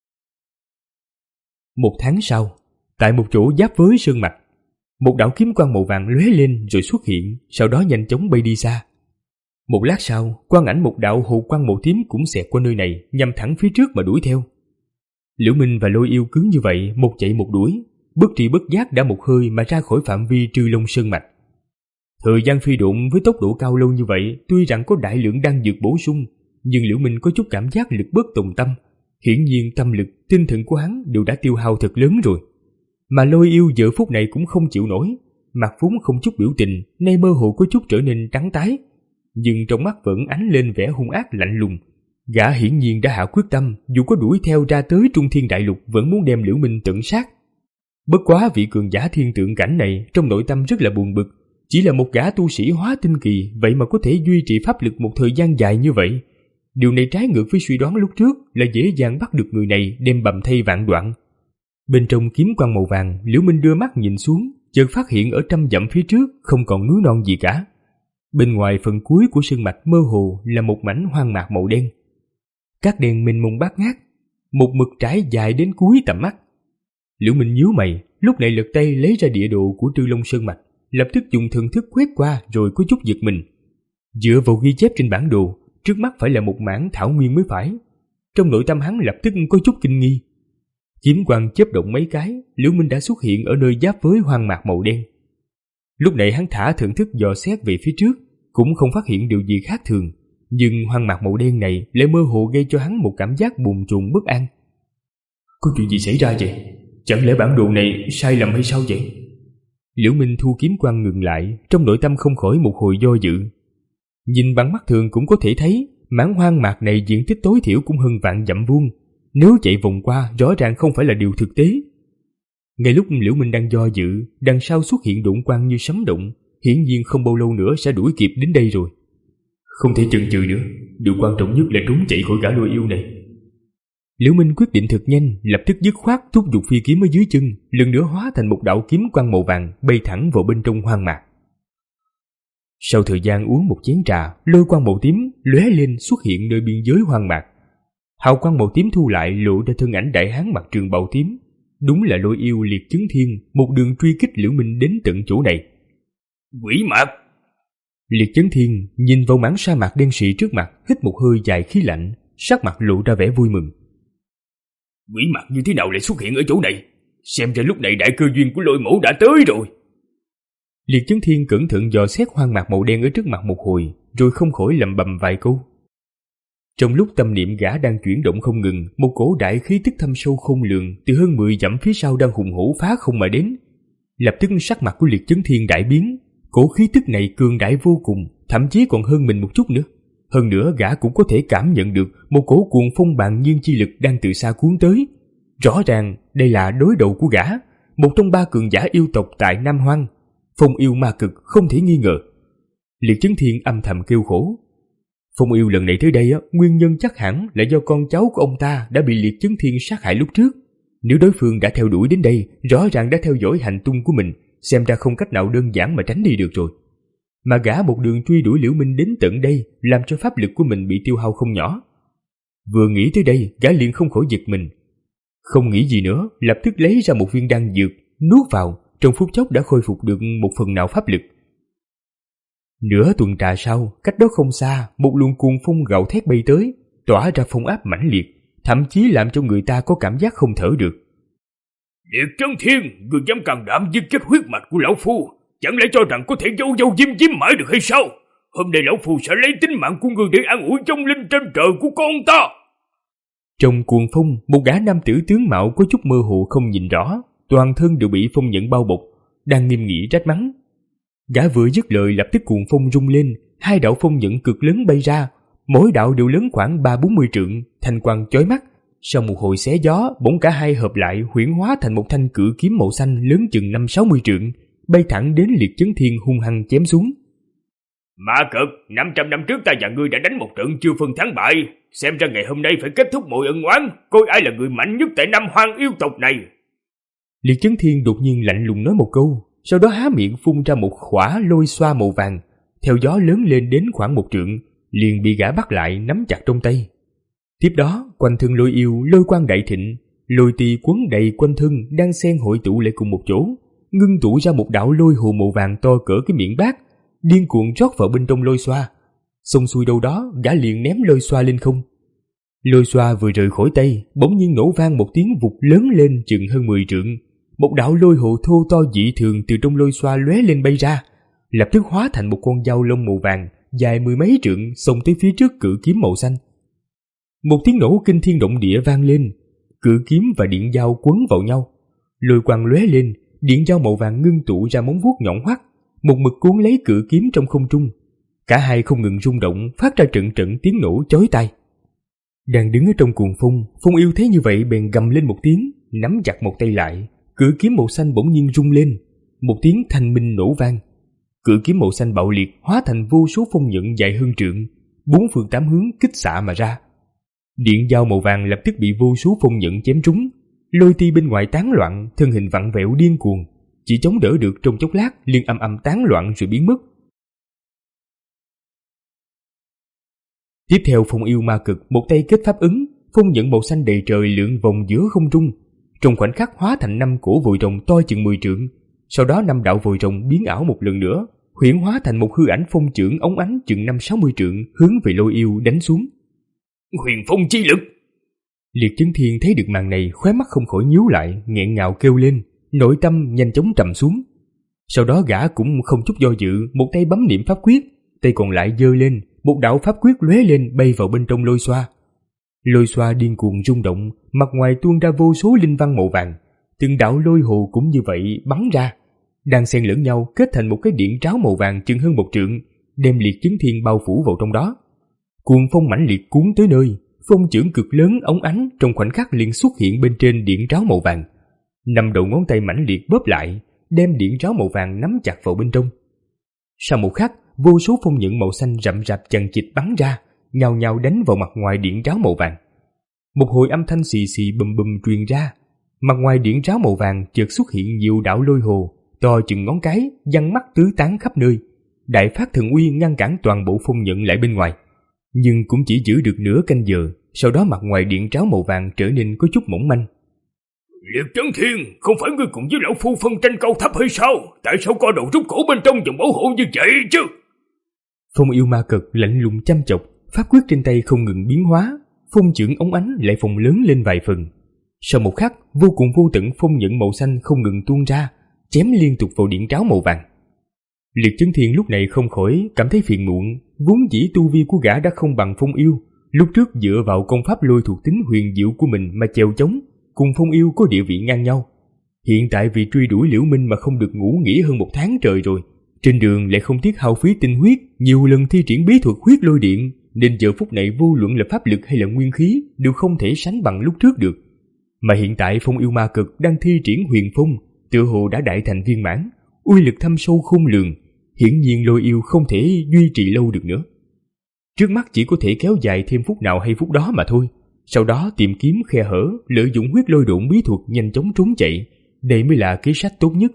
Một tháng sau, tại một chỗ giáp với sơn mạch, một đạo kiếm quang màu vàng lóe lên rồi xuất hiện, sau đó nhanh chóng bay đi xa. Một lát sau, quang ảnh một đạo hồ quang màu tím cũng xẹt qua nơi này, nhằm thẳng phía trước mà đuổi theo. Liễu Minh và Lôi Yêu cứ như vậy một chạy một đuổi, bất tri bất giác đã một hơi mà ra khỏi phạm vi Trư Long Sơn mạch. Thời gian phi độn với tốc độ cao lâu như vậy, tuy rằng có đại lượng đan dược bổ sung, nhưng Liễu Minh có chút cảm giác lực bất tòng tâm. Hiển nhiên tâm lực, tinh thần của hắn đều đã tiêu hao thật lớn rồi. Mà Lôi Yêu giờ phút này cũng không chịu nổi, mặt vốn không chút biểu tình, nay mơ hồ có chút trở nên trắng tái, nhưng trong mắt vẫn ánh lên vẻ hung ác lạnh lùng. Gã hiển nhiên đã hạ quyết tâm, dù có đuổi theo ra tới Trung Thiên Đại Lục vẫn muốn đem Liễu Minh tận sát. Bất quá vị cường giả thiên tượng cảnh này trong nội tâm rất là buồn bực, chỉ là một gã tu sĩ hóa tinh kỳ, vậy mà có thể duy trì pháp lực một thời gian dài như vậy. Điều này trái ngược với suy đoán lúc trước là dễ dàng bắt được người này đem bầm thây vạn đoạn. Bên trong kiếm quang màu vàng, Liễu Minh đưa mắt nhìn xuống, chợt phát hiện ở trăm dặm phía trước không còn núi non gì cả. Bên ngoài phần cuối của sơn mạch mơ hồ là một mảnh hoang mạc màu đen. Các đèn mênh mông bát ngát, một mực trải dài đến cuối tầm mắt. Liễu Minh nhíu mày, lúc này lật tay lấy ra địa đồ của Trư Long Sơn mạch, lập tức dùng thần thức quét qua rồi có chút giật mình. Dựa vào ghi chép trên bản đồ, trước mắt phải là một mảng thảo nguyên mới phải. Trong nội tâm hắn lập tức có chút kinh nghi. Kiếm quang chớp động mấy cái, Liễu Minh đã xuất hiện ở nơi giáp với hoang mạc màu đen. Lúc này hắn thả thần thức dò xét về phía trước, cũng không phát hiện điều gì khác thường, nhưng hoang mạc màu đen này lại mơ hồ gây cho hắn một cảm giác bồn chồn bất an. Có chuyện gì xảy ra vậy? Chẳng lẽ bản đồ này sai lầm hay sao vậy? Liễu Minh thu kiếm quang ngừng lại, trong nội tâm không khỏi một hồi do dự. Nhìn bằng mắt thường cũng có thể thấy, mảng hoang mạc này diện tích tối thiểu cũng hơn vạn dặm vuông, nếu chạy vòng qua rõ ràng không phải là điều thực tế. Ngay lúc Liễu Minh đang do dự, đằng sau xuất hiện độn quang như sấm động, hiển nhiên không bao lâu nữa sẽ đuổi kịp đến đây rồi. Không thể chần chừ nữa, điều quan trọng nhất là trốn chạy khỏi gã Lôi Yêu này. Liễu Minh quyết định thật nhanh, lập tức dứt khoát thúc giục phi kiếm ở dưới chân, lần nữa hóa thành một đạo kiếm quang màu vàng bay thẳng vào bên trong hoang mạc. Sau thời gian uống một chén trà, lôi quang màu tím lóe lên xuất hiện nơi biên giới hoang mạc. Hào quang màu tím thu lại lộ ra thân ảnh đại hán mặc trường bào tím, đúng là Lôi Yêu Liệt Chấn Thiên, một đường truy kích Liễu Minh đến tận chỗ này. Quỷ mạc! Liệt Chấn Thiên nhìn vào mảng sa mạc đen sì trước mặt, hít một hơi dài khí lạnh, sắc mặt lộ ra vẻ vui mừng. Quỷ mạc như thế nào lại xuất hiện ở chỗ này? Xem ra lúc này đại cơ duyên của Lôi Mẫu đã tới rồi. Liệt Chấn Thiên cẩn thận dò xét hoang mạc màu đen ở trước mặt một hồi, rồi không khỏi lẩm bẩm vài câu. Trong lúc tâm niệm gã đang chuyển động không ngừng, một cổ đại khí tức thâm sâu không lường từ hơn mười dặm phía sau đang hùng hổ phá không mà đến. Lập tức sắc mặt của Liệt Chấn Thiên đại biến, cổ khí tức này cường đại vô cùng, thậm chí còn hơn mình một chút nữa. Hơn nữa gã cũng có thể cảm nhận được một cổ cuồng phong bàng nhiên chi lực đang từ xa cuốn tới. Rõ ràng đây là đối đầu của gã, một trong ba cường giả yêu tộc tại Nam Hoang. Phong yêu ma cực không thể nghi ngờ. Liệt Chấn Thiên âm thầm kêu khổ. Phong yêu lần này tới đây á, nguyên nhân chắc hẳn là do con cháu của ông ta đã bị Liệt Chấn Thiên sát hại lúc trước. Nếu đối phương đã theo đuổi đến đây, rõ ràng đã theo dõi hành tung của mình, xem ra không cách nào đơn giản mà tránh đi được rồi. Mà gã một đường truy đuổi Liễu Minh đến tận đây, làm cho pháp lực của mình bị tiêu hao không nhỏ. Vừa nghĩ tới đây, gã liền không khỏi giật mình. Không nghĩ gì nữa, lập tức lấy ra một viên đan dược, nuốt vào, trong phút chốc đã khôi phục được một phần nào pháp lực. Nửa tuần trà sau, cách đó không xa, một luồng cuồng phong gào thét bay tới, tỏa ra phong áp mãnh liệt, thậm chí làm cho người ta có cảm giác không thở được. Liệt Chấn Thiên, người dám can đảm giết chết huyết mạch của lão phu, chẳng lẽ cho rằng có thể dâu dâu diêm diêm mãi được hay sao? Hôm nay lão phu sẽ lấy tính mạng của người để an ủi trong linh trên trời của con ta. Trong cuồng phong, một gã nam tử tướng mạo có chút mơ hồ không nhìn rõ, toàn thân đều bị phong nhận bao bọc, đang nghiêm nghị trách mắng. Gã vừa dứt lời lập tức cuồng phong rung lên, hai đạo phong nhận cực lớn bay ra, mỗi đạo đều lớn khoảng ba bốn mươi trượng, thanh quang chói mắt. Sau một hồi xé gió, bỗng cả hai hợp lại huyễn hóa thành một thanh cự kiếm màu xanh lớn chừng năm sáu mươi trượng, bay thẳng đến Liệt Chấn Thiên hung hăng chém xuống. Ma Cực, năm trăm năm trước ta và ngươi đã đánh một trận chưa phân thắng bại, xem ra ngày hôm nay phải kết thúc mọi ân oán, coi ai là người mạnh nhất tại Nam Hoang yêu tộc này. Liệt Chấn Thiên đột nhiên lạnh lùng nói một câu, sau đó há miệng phun ra một khỏa lôi xoa màu vàng, theo gió lớn lên đến khoảng một trượng, liền bị gã bắt lại nắm chặt trong tay. Tiếp đó, quanh thân Lôi Yêu lôi quang đại thịnh, lôi tì quấn đầy quanh thân đang xen hội tụ lại cùng một chỗ, ngưng tụ ra một đạo lôi hồ màu vàng to cỡ cái miệng bát, điên cuồng rót vào bên trong lôi xoa. Xong xuôi đâu đó, gã liền ném lôi xoa lên không. Lôi xoa vừa rời khỏi tay, bỗng nhiên nổ vang một tiếng vụt lớn lên chừng hơn mười trượng. Một đạo lôi hồ thô to dị thường từ trong lôi xoa lóe lên bay ra, lập tức hóa thành một con dao lông màu vàng dài mười mấy trượng xông tới phía trước cự kiếm màu xanh. Một tiếng nổ kinh thiên động địa vang lên, cự kiếm và điện dao quấn vào nhau, lôi quang lóe lên, điện dao màu vàng ngưng tụ ra móng vuốt nhọn hoắt, một mực cuốn lấy cự kiếm trong không trung. Cả hai không ngừng rung động, phát ra trận trận tiếng nổ chói tai. Đang đứng ở trong cuồng phong, Phong Yêu thấy như vậy bèn gầm lên một tiếng, nắm chặt một tay lại, cự kiếm màu xanh bỗng nhiên rung lên, một tiếng thanh minh nổ vang. Cự kiếm màu xanh bạo liệt hóa thành vô số phong nhận dài hơn trượng, bốn phương tám hướng kích xạ mà ra. Điện dao màu vàng lập tức bị vô số phong nhận chém trúng, lôi ti bên ngoài tán loạn, thân hình vặn vẹo điên cuồng, chỉ chống đỡ được trong chốc lát liền âm âm tán loạn rồi biến mất. Tiếp theo Phong Yêu ma cực một tay kết pháp ứng, phong nhận màu xanh đầy trời lượn vòng giữa không trung, trong khoảnh khắc hóa thành năm cổ vòi rồng to chừng mười trượng. Sau đó năm đạo vòi rồng biến ảo một lần nữa, huyễn hóa thành một hư ảnh phong chưởng óng ánh chừng năm sáu mươi trượng hướng về Lôi Yêu đánh xuống. Huyền phong chi lực! Liệt Chấn Thiên thấy được màn này, khóe mắt không khỏi nhíu lại, nghẹn ngào kêu lên, nội tâm nhanh chóng trầm xuống. Sau đó gã cũng không chút do dự, một tay bấm niệm pháp quyết, tay còn lại giơ lên, một đạo pháp quyết lóe lên bay vào bên trong lôi xoa. Lôi xoa điên cuồng rung động, mặt ngoài tuôn ra vô số linh văn màu vàng, từng đạo lôi hồ cũng như vậy bắn ra, đang xen lẫn nhau kết thành một cái điện tráo màu vàng chừng hơn một trượng, đem Liệt Chấn Thiên bao phủ vào trong đó. Cuồng phong mãnh liệt cuốn tới nơi, phong chưởng cực lớn óng ánh trong khoảnh khắc liền xuất hiện bên trên điện tráo màu vàng. Năm đầu ngón tay mãnh liệt bóp lại, đem điện tráo màu vàng nắm chặt vào bên trong. Sau một khắc, vô số phong nhận màu xanh rậm rạp chằng chịt bắn ra, nhào nhào đánh vào mặt ngoài điện tráo màu vàng. Một hồi âm thanh xì xì bùm bùm truyền ra, mặt ngoài điện tráo màu vàng chợt xuất hiện nhiều đạo lôi hồ to chừng ngón cái, giăng mắt tứ tán khắp nơi. Đại phát thần uy ngăn cản toàn bộ phong nhận lại bên ngoài, nhưng cũng chỉ giữ được nửa canh giờ. Sau đó mặt ngoài điện tráo màu vàng trở nên có chút mỏng manh. Liệt Chấn Thiên, không phải ngươi cùng với lão phu phân tranh cao thấp hay sao? Tại sao co đầu rút cổ bên trong vòng bảo hộ như vậy chứ? Phong Yêu ma cực lạnh lùng chăm chọc, pháp quyết trên tay không ngừng biến hóa, phong chưởng ống ánh lại phồng lớn lên vài phần. Sau một khắc, vô cùng vô tận phong nhận màu xanh không ngừng tuôn ra, chém liên tục vào điện tráo màu vàng. Liệt Chấn Thiên lúc này không khỏi cảm thấy phiền muộn, vốn dĩ tu vi của gã đã không bằng Phong Yêu, lúc trước dựa vào công pháp lôi thuộc tính huyền diệu của mình mà chèo chống, cùng Phong Yêu có địa vị ngang nhau. Hiện tại vì truy đuổi Liễu Minh mà không được ngủ nghỉ hơn một tháng trời rồi, trên đường lại không tiếc hao phí tinh huyết, nhiều lần thi triển bí thuật huyết lôi điện, nên giờ phút này vô luận là pháp lực hay là nguyên khí đều không thể sánh bằng lúc trước được. Mà hiện tại Phong Yêu ma cực đang thi triển huyền phong, tựa hồ đã đại thành viên mãn, uy lực thâm sâu khôn lường, hiển nhiên Lôi Yêu không thể duy trì lâu được nữa. Trước mắt chỉ có thể kéo dài thêm phút nào hay phút đó mà thôi, sau đó tìm kiếm khe hở, lợi dụng huyết lôi độn bí thuật nhanh chóng trốn chạy, đây mới là kế sách tốt nhất.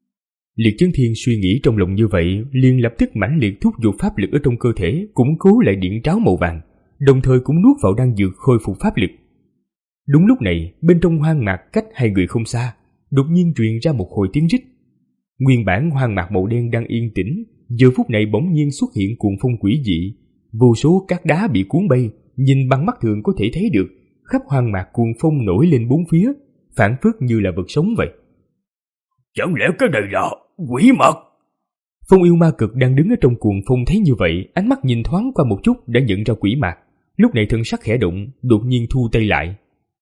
Liệt Chấn Thiên suy nghĩ trong lòng như vậy, liền lập tức mãnh liệt thúc giục pháp lực ở trong cơ thể, củng cố lại điện tráo màu vàng, đồng thời cũng nuốt vào đan dược khôi phục pháp lực. Đúng lúc này, bên trong hoang mạc cách hai người không xa, đột nhiên truyền ra một hồi tiếng rít. Nguyên bản hoang mạc màu đen đang yên tĩnh, giờ phút này bỗng nhiên xuất hiện cuồng phong quỷ dị, vô số cát đá bị cuốn bay, nhìn bằng mắt thường có thể thấy được, khắp hoang mạc cuồng phong nổi lên bốn phía, phảng phất như là vật sống vậy. Chẳng lẽ cái này là quỷ mật? Phong Yêu ma cực đang đứng ở trong cuồng phong thấy như vậy, ánh mắt nhìn thoáng qua một chút đã nhận ra quỷ mạc, lúc này thân sắc khẽ động, đột nhiên thu tay lại.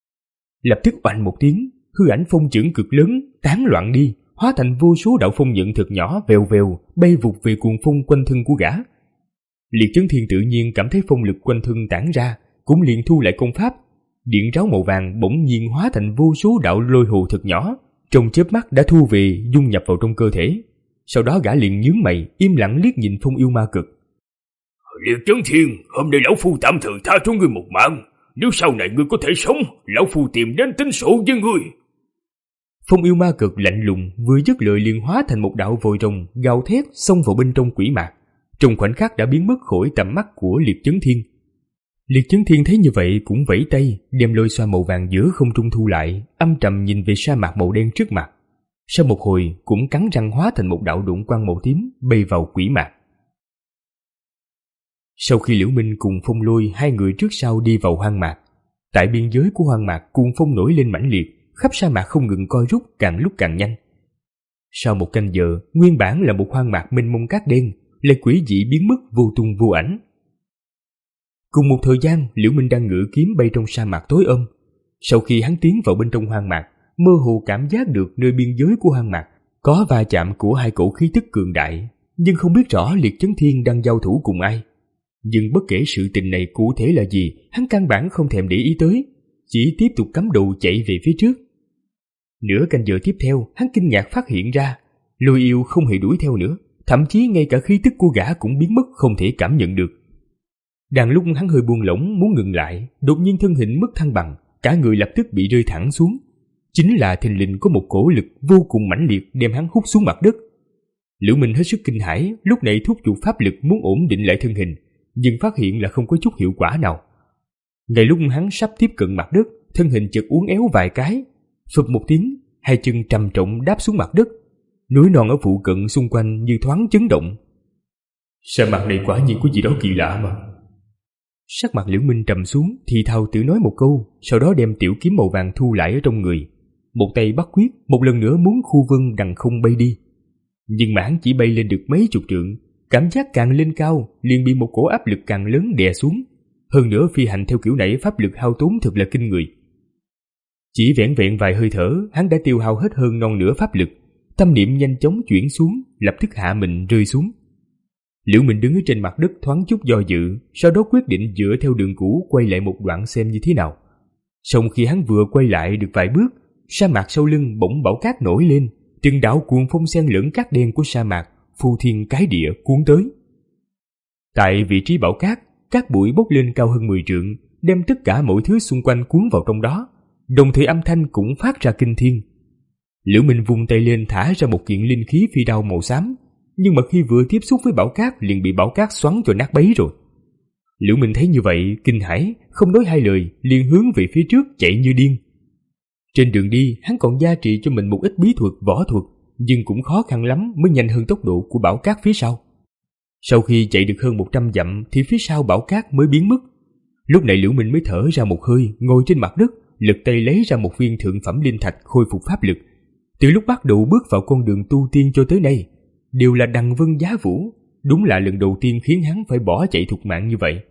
Lập tức oanh một tiếng, hư ảnh phong chưởng cực lớn tán loạn đi, hóa thành vô số đạo phong nhận thật nhỏ vèo vèo bay vụt về cuồng phong quanh thân của gã. Liệt Chấn Thiên tự nhiên cảm thấy phong lực quanh thân tản ra, cũng liền thu lại công pháp. Điện tráo màu vàng bỗng nhiên hóa thành vô số đạo lôi hồ thật nhỏ, trong chớp mắt đã thu về dung nhập vào trong cơ thể. Sau đó gã liền nhướng mày, im lặng liếc nhìn Phong Yêu ma cực. Liệt Chấn Thiên, hôm nay lão phu tạm thời tha cho ngươi một mạng, nếu sau này ngươi có thể sống, lão phu tìm đến tính sổ với ngươi. Phong Yêu ma cực lạnh lùng, vừa dứt lời liền hóa thành một đạo vòi rồng gào thét xông vào bên trong quỷ mạc, trong khoảnh khắc đã biến mất khỏi tầm mắt của Liệt Chấn Thiên. Liệt Chấn Thiên thấy như vậy cũng vẫy tay, đem lôi xoa màu vàng giữa không trung thu lại, âm trầm nhìn về sa mạc màu đen trước mặt. Sau một hồi cũng cắn răng hóa thành một đạo đụng quang màu tím bay vào quỷ mạc. Sau khi Liễu Minh cùng Phong Lôi hai người trước sau đi vào hoang mạc, Tại biên giới của hoang mạc, cuồng phong nổi lên mãnh liệt, khắp sa mạc không ngừng co rút, càng lúc càng nhanh. Sau một canh giờ, nguyên bản là một hoang mạc mênh mông cát đen lại quỷ dị biến mất vô tung vô ảnh. Cùng một thời gian, Liễu Minh đang ngự kiếm bay trong sa mạc tối om. Sau khi hắn tiến vào bên trong hoang mạc, mơ hồ cảm giác được nơi biên giới của hoang mạc có va chạm của hai cổ khí tức cường đại, nhưng không biết rõ Liệt Chấn Thiên đang giao thủ cùng ai. Nhưng bất kể sự tình này cụ thể là gì, hắn căn bản không thèm để ý tới, chỉ tiếp tục cắm đầu chạy về phía trước. Nửa canh giờ tiếp theo, hắn kinh ngạc phát hiện ra, Lôi Yêu không hề đuổi theo nữa, thậm chí ngay cả khí tức của gã cũng biến mất không thể cảm nhận được. Đang lúc hắn hơi buông lỏng muốn ngừng lại, đột nhiên thân hình mất thăng bằng, cả người lập tức bị rơi thẳng xuống. Chính là thình lình có một cổ lực vô cùng mãnh liệt đem hắn hút xuống mặt đất. Liễu Minh hết sức kinh hãi, lúc này thúc giục pháp lực muốn ổn định lại thân hình, nhưng phát hiện là không có chút hiệu quả nào. Ngay lúc hắn sắp tiếp cận mặt đất, thân hình chợt uốn éo vài cái, phập một tiếng, hai chân trầm trọng đáp xuống mặt đất. Núi non ở phụ cận xung quanh như thoáng chấn động. Sa mạc này quả nhiên có gì đó kỳ lạ mà. Sắc mặt Liễu Minh trầm xuống, thì thào tự nói một câu, sau đó đem tiểu kiếm màu vàng thu lại ở trong người, một tay bắt quyết, một lần nữa muốn khu vân đằng không bay đi. Nhưng mà hắn chỉ bay lên được mấy chục trượng, cảm giác càng lên cao liền bị một cổ áp lực càng lớn đè xuống. Hơn nữa phi hành theo kiểu này pháp lực hao tốn thật là kinh người. Chỉ vẻn vẹn vài hơi thở, hắn đã tiêu hao hết hơn non nửa pháp lực, tâm niệm nhanh chóng chuyển xuống, lập tức hạ mình rơi xuống. Liễu Minh đứng ở trên mặt đất thoáng chút do dự, sau đó quyết định dựa theo đường cũ quay lại một đoạn xem như thế nào. Xong khi hắn vừa quay lại được vài bước, sa mạc sau lưng bỗng bão cát nổi lên, từng đạo cuồng phong xen lẫn cát đen của sa mạc phù thiên cái địa cuốn tới. Tại vị trí bão cát, cát bụi bốc lên cao hơn mười trượng, đem tất cả mọi thứ xung quanh cuốn vào trong đó, đồng thời âm thanh cũng phát ra kinh thiên. Liễu Minh vung tay lên thả ra một kiện linh khí phi đao màu xám, nhưng mà khi vừa tiếp xúc với bão cát liền bị bão cát xoắn cho nát bấy rồi. Liễu Minh thấy như vậy, kinh hãi, không nói hai lời, liền hướng về phía trước chạy như điên. Trên đường đi, hắn còn gia trị cho mình một ít bí thuật, võ thuật, nhưng cũng khó khăn lắm mới nhanh hơn tốc độ của bão cát phía sau. Sau khi chạy được hơn một trăm dặm thì phía sau bão cát mới biến mất. Lúc này Liễu Minh mới thở ra một hơi, ngồi trên mặt đất, lật tay lấy ra một viên thượng phẩm linh thạch khôi phục pháp lực. Từ lúc bắt đầu bước vào con đường tu tiên cho tới nay, đều là đằng vân giá vũ, đúng là lần đầu tiên khiến hắn phải bỏ chạy thục mạng như vậy.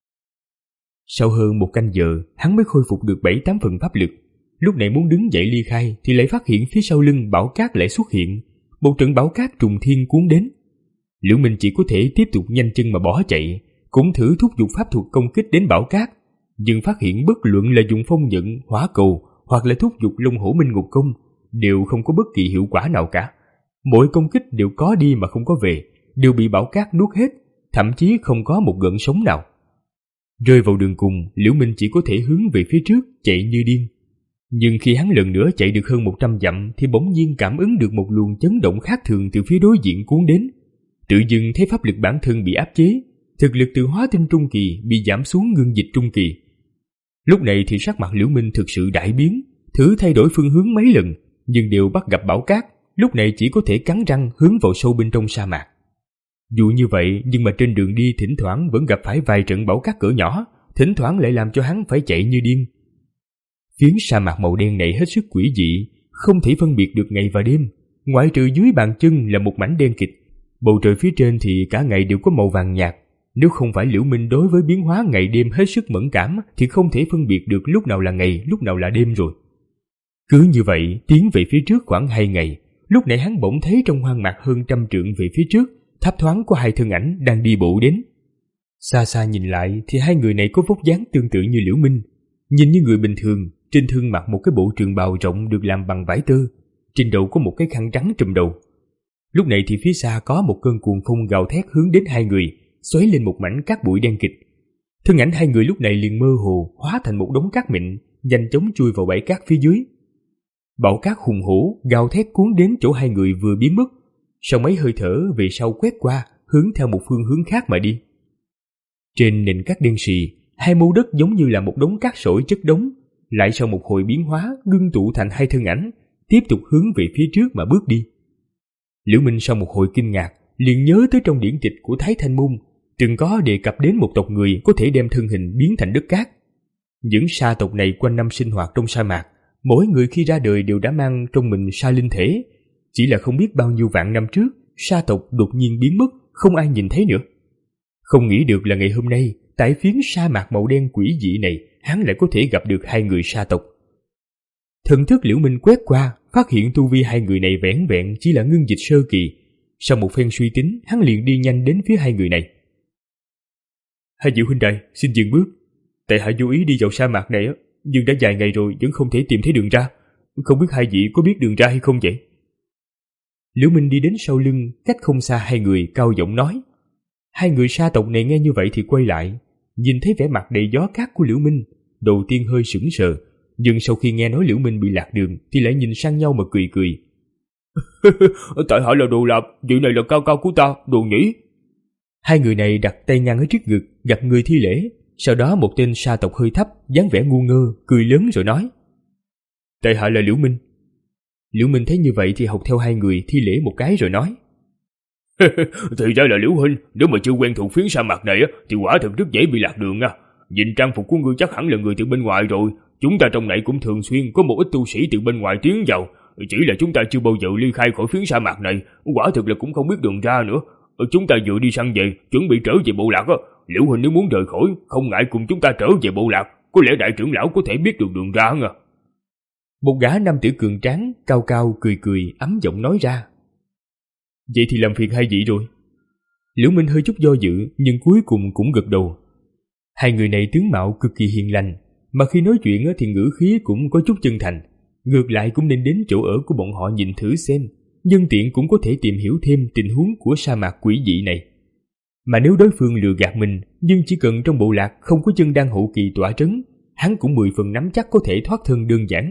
Sau hơn một canh giờ, hắn mới khôi phục được bảy tám phần pháp lực. Lúc này muốn đứng dậy ly khai thì lại phát hiện phía sau lưng bão cát lại xuất hiện, một trận bão cát trùng thiên cuốn đến. Liễu Minh chỉ có thể tiếp tục nhanh chân mà bỏ chạy, cũng thử thúc giục pháp thuật công kích đến bão cát, nhưng phát hiện bất luận là dùng phong nhận, hỏa cầu hoặc là thúc giục Long Hổ Minh Ngục Công đều không có bất kỳ hiệu quả nào cả. Mỗi công kích đều có đi mà không có về, đều bị bão cát nuốt hết, thậm chí không có một gợn sống nào. Rơi vào đường cùng, Liễu Minh chỉ có thể hướng về phía trước chạy như điên. Nhưng khi hắn lần nữa chạy được hơn một trăm dặm thì bỗng nhiên cảm ứng được một luồng chấn động khác thường từ phía đối diện cuốn đến. Tự dưng thấy pháp lực bản thân bị áp chế, thực lực từ hóa tinh trung kỳ bị giảm xuống ngưng dịch trung kỳ. Lúc này thì sắc mặt Liễu Minh thực sự đại biến, thử thay đổi phương hướng mấy lần nhưng đều bắt gặp bão cát, lúc này chỉ có thể cắn răng hướng vào sâu bên trong sa mạc. Dù như vậy nhưng mà trên đường đi thỉnh thoảng vẫn gặp phải vài trận bão cát cỡ nhỏ, thỉnh thoảng lại làm cho hắn phải chạy như điên. Phiến sa mạc màu đen này hết sức quỷ dị, không thể phân biệt được ngày và đêm, ngoại trừ dưới bàn chân là một mảnh đen kịt, bầu trời phía trên thì cả ngày đều có màu vàng nhạt. Nếu không phải Liễu Minh đối với biến hóa ngày đêm hết sức mẫn cảm thì không thể phân biệt được lúc nào là ngày, lúc nào là đêm rồi. Cứ như vậy, tiến về phía trước khoảng hai ngày, lúc này hắn bỗng thấy trong hoang mạc hơn trăm trượng về phía trước, thấp thoáng có hai thân ảnh đang đi bộ đến. Xa xa nhìn lại thì hai người này có vóc dáng tương tự như Liễu Minh, nhìn như người bình thường, trên thân mặc một cái bộ trường bào rộng được làm bằng vải tơ, trên đầu có một cái khăn trắng trùm đầu. Lúc này thì phía xa có một cơn cuồng phong gào thét hướng đến hai người, xoáy lên một mảnh cát bụi đen kịt. Thân ảnh hai người lúc này liền mơ hồ hóa thành một đống cát mịn, nhanh chóng chui vào bãi cát phía dưới. Bão cát hùng hổ gào thét cuốn đến chỗ hai người vừa biến mất, sau mấy hơi thở về sau quét qua, hướng theo một phương hướng khác mà đi. Trên nền cát đen sì, hai mô đất giống như là một đống cát sỏi chất đống, lại sau một hồi biến hóa ngưng tụ thành hai thân ảnh, tiếp tục hướng về phía trước mà bước đi. Liễu Minh sau một hồi kinh ngạc, liền nhớ tới trong điển tịch của Thái Thanh Môn từng có đề cập đến một tộc người có thể đem thân hình biến thành đất cát. Những sa tộc này quanh năm sinh hoạt trong sa mạc, mỗi người khi ra đời đều đã mang trong mình sa linh thể. Chỉ là không biết bao nhiêu vạn năm trước, sa tộc đột nhiên biến mất, không ai nhìn thấy nữa. Không nghĩ được là ngày hôm nay, tại phiến sa mạc màu đen quỷ dị này, hắn lại có thể gặp được hai người sa tộc. Thần thức Liễu Minh quét qua, phát hiện tu vi hai người này vẻn vẹn chỉ là ngưng dịch sơ kỳ. Sau một phen suy tính, hắn liền đi nhanh đến phía hai người này. Hai vị huynh đài, xin dừng bước. Tại hạ vô ý đi vào sa mạc này, nhưng đã vài ngày rồi vẫn không thể tìm thấy đường ra. Không biết hai vị có biết đường ra hay không vậy? Liễu Minh đi đến sau lưng, cách không xa hai người, cao giọng nói. Hai người sa tộc này nghe như vậy thì quay lại, nhìn thấy vẻ mặt đầy gió cát của Liễu Minh, đầu tiên hơi sững sờ, nhưng sau khi nghe nói Liễu Minh bị lạc đường thì lại nhìn sang nhau mà cười cười. Tại hạ là Đồ Lạp, vị này là cao cao của ta, Đồ Nhĩ. Hai người này đặt tay ngang ở trước ngực, gặp người thi lễ. Sau đó một tên sa tộc hơi thấp, dáng vẻ ngu ngơ, cười lớn rồi nói. Tại hạ là Liễu Minh. Liễu Minh thấy như vậy thì học theo hai người thi lễ một cái rồi nói. Thì ra là Liễu huynh, nếu mà chưa quen thuộc phiến sa mạc này thì quả thật rất dễ bị lạc đường nha. Nhìn trang phục của ngươi chắc hẳn là người từ bên ngoài rồi. Chúng ta trong này cũng thường xuyên có một ít tu sĩ từ bên ngoài tiến vào, chỉ là chúng ta chưa bao giờ ly khai khỏi phiến sa mạc này, quả thực là cũng không biết đường ra nữa. Chúng ta vừa đi săn về, chuẩn bị trở về bộ lạc. Liễu huynh nếu muốn rời khỏi, không ngại cùng chúng ta trở về bộ lạc, có lẽ đại trưởng lão có thể biết được đường ra nha. Một gã nam tử cường tráng, cao cao cười cười, ấm giọng nói ra. Vậy thì làm phiền hai vị rồi. Liễu Minh hơi chút do dự, nhưng cuối cùng cũng gật đầu. Hai người này tướng mạo cực kỳ hiền lành, mà khi nói chuyện thì ngữ khí cũng có chút chân thành. Ngược lại cũng nên đến chỗ ở của bọn họ nhìn thử xem, nhân tiện cũng có thể tìm hiểu thêm tình huống của sa mạc quỷ dị này. Mà nếu đối phương lừa gạt mình, nhưng chỉ cần trong bộ lạc không có chân đan hậu kỳ tỏa trấn, hắn cũng mười phần nắm chắc có thể thoát thân đơn giản.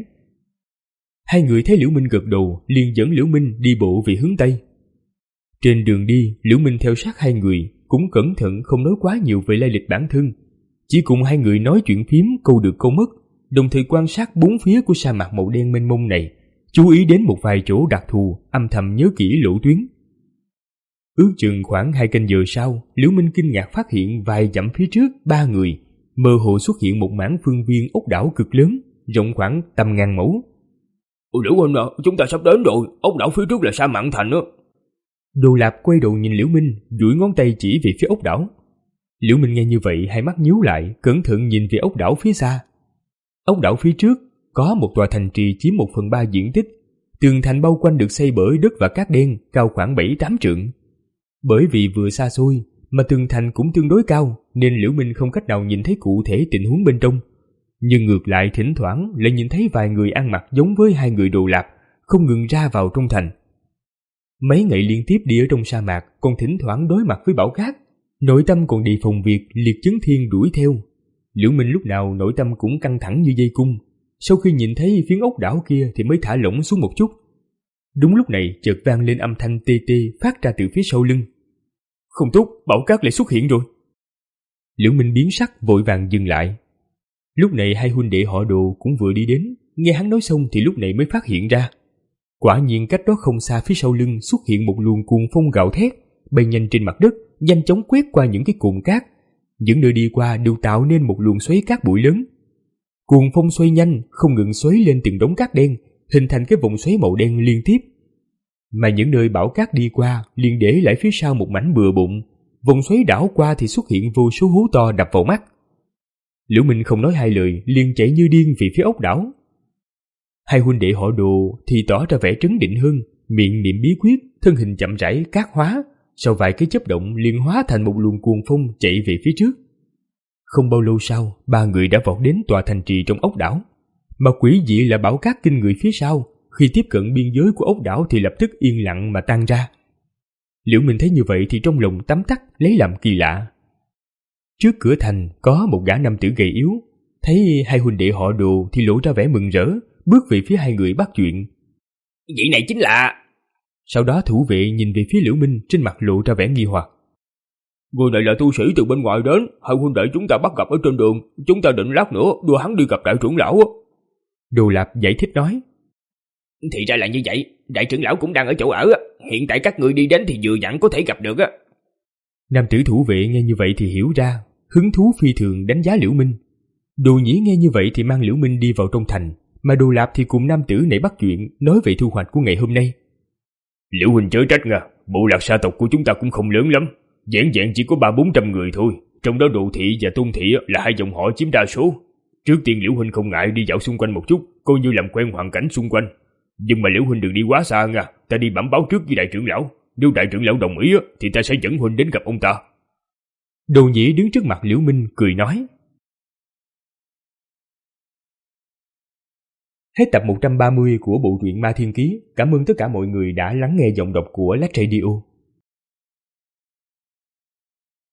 Hai người thấy Liễu Minh gật đầu, liền dẫn Liễu Minh đi bộ về hướng Tây. Trên đường đi, Liễu Minh theo sát hai người, cũng cẩn thận không nói quá nhiều về lai lịch bản thân, chỉ cùng hai người nói chuyện phím câu được câu mất, đồng thời quan sát bốn phía của sa mạc màu đen mênh mông này, chú ý đến một vài chỗ đặc thù, âm thầm nhớ kỹ lộ tuyến. Ước chừng khoảng hai canh giờ sau, Liễu Minh kinh ngạc phát hiện vài dặm phía trước ba người, mơ hồ xuất hiện một mảng phương viên ốc đảo cực lớn, rộng khoảng tầm ngàn mẫu. Liễu huynh à, chúng ta sắp đến rồi, ốc đảo phía trước là sa mạn thành á. Đồ Lạp quay đầu nhìn Liễu Minh, duỗi ngón tay chỉ về phía ốc đảo. Liễu Minh nghe như vậy, hai mắt nhíu lại, cẩn thận nhìn về ốc đảo phía xa. Ốc đảo phía trước có một tòa thành trì chiếm một phần ba diện tích, tường thành bao quanh được xây bởi đất và cát đen, cao khoảng bảy tám trượng. Bởi vì vừa xa xôi mà tường thành cũng tương đối cao, nên Liễu Minh không cách nào nhìn thấy cụ thể tình huống bên trong. Nhưng ngược lại thỉnh thoảng lại nhìn thấy vài người ăn mặc giống với hai người Đồ Lạp, không ngừng ra vào trong thành. Mấy ngày liên tiếp đi ở trong sa mạc, còn thỉnh thoảng đối mặt với bão cát, nội tâm còn đề phòng việc liệt chấn thiên đuổi theo. Liễu Minh lúc nào nội tâm cũng căng thẳng như dây cung. Sau khi nhìn thấy phiến ốc đảo kia thì mới thả lỏng xuống một chút. Đúng lúc này chợt vang lên âm thanh tê tê phát ra từ phía sau lưng. Không tốt, bão cát lại xuất hiện rồi. Liễu Minh biến sắc vội vàng dừng lại. Lúc này hai huynh đệ họ Đồ cũng vừa đi đến, nghe hắn nói xong thì lúc này mới phát hiện ra. Quả nhiên cách đó không xa phía sau lưng xuất hiện một luồng cuồng phong gào thét, bay nhanh trên mặt đất, nhanh chóng quét qua những cái cồn cát. Những nơi đi qua đều tạo nên một luồng xoáy cát bụi lớn. Cuồng phong xoay nhanh, không ngừng xoáy lên từng đống cát đen, hình thành cái vòng xoáy màu đen liên tiếp. Mà những nơi bão cát đi qua liền để lại phía sau một mảnh bừa bộn, vòng xoáy đảo qua thì xuất hiện vô số hố to đập vào mắt. Liễu Minh không nói hai lời, liền chạy như điên về phía ốc đảo. Hai huynh đệ họ Đồ thì tỏ ra vẻ trấn định hơn, miệng niệm bí quyết, thân hình chậm rãi cát hóa, sau vài cái chớp động liền hóa thành một luồng cuồng phong chạy về phía trước. Không bao lâu sau, ba người đã vọt đến tòa thành trì trong ốc đảo. Mà quỷ dị là bão cát kinh người phía sau, khi tiếp cận biên giới của ốc đảo thì lập tức yên lặng mà tan ra. Liễu Minh thấy như vậy thì trong lòng tấm tắc lấy làm kỳ lạ. Trước cửa thành có một gã nam tử gầy yếu, thấy hai huynh đệ họ Đồ thì lộ ra vẻ mừng rỡ, bước về phía hai người bắt chuyện. Vị này chính là... Sau đó thủ vệ nhìn về phía Liễu Minh, trên mặt lộ ra vẻ nghi hoặc. Người này là tu sĩ từ bên ngoài đến, hai huynh đệ chúng ta bắt gặp ở trên đường, chúng ta định lát nữa đưa hắn đi gặp đại trưởng lão. Đồ Lạp giải thích nói. Thì ra là như vậy, đại trưởng lão cũng đang ở chỗ ở, hiện tại các người đi đến thì vừa dặn có thể gặp được. Nam tử thủ vệ nghe như vậy thì hiểu ra, hứng thú phi thường đánh giá Liễu Minh. Đồ Nhĩ nghe như vậy thì mang Liễu Minh đi vào trong thành, mà Đồ Lạp thì cùng nam tử này bắt chuyện nói về thu hoạch của ngày hôm nay. Liễu huynh chớ trách nha, bộ lạc sa tộc của chúng ta cũng không lớn lắm, vẻn vẹn chỉ có ba bốn trăm người thôi, trong đó Đồ thị và Tôn thị là hai dòng họ chiếm đa số. Trước tiên Liễu huynh không ngại đi dạo xung quanh một chút, coi như làm quen hoàn cảnh xung quanh. Nhưng mà Liễu huynh đừng đi quá xa nha, ta đi bẩm báo trước với đại trưởng lão, nếu đại trưởng lão đồng ý thì ta sẽ dẫn huynh đến gặp ông ta. Đồ Nhĩ đứng trước mặt Liễu Minh cười nói. Hết tập một trăm ba mươi của bộ truyện Ma Thiên Ký. Cảm ơn tất cả mọi người đã lắng nghe giọng đọc của Lát Radio.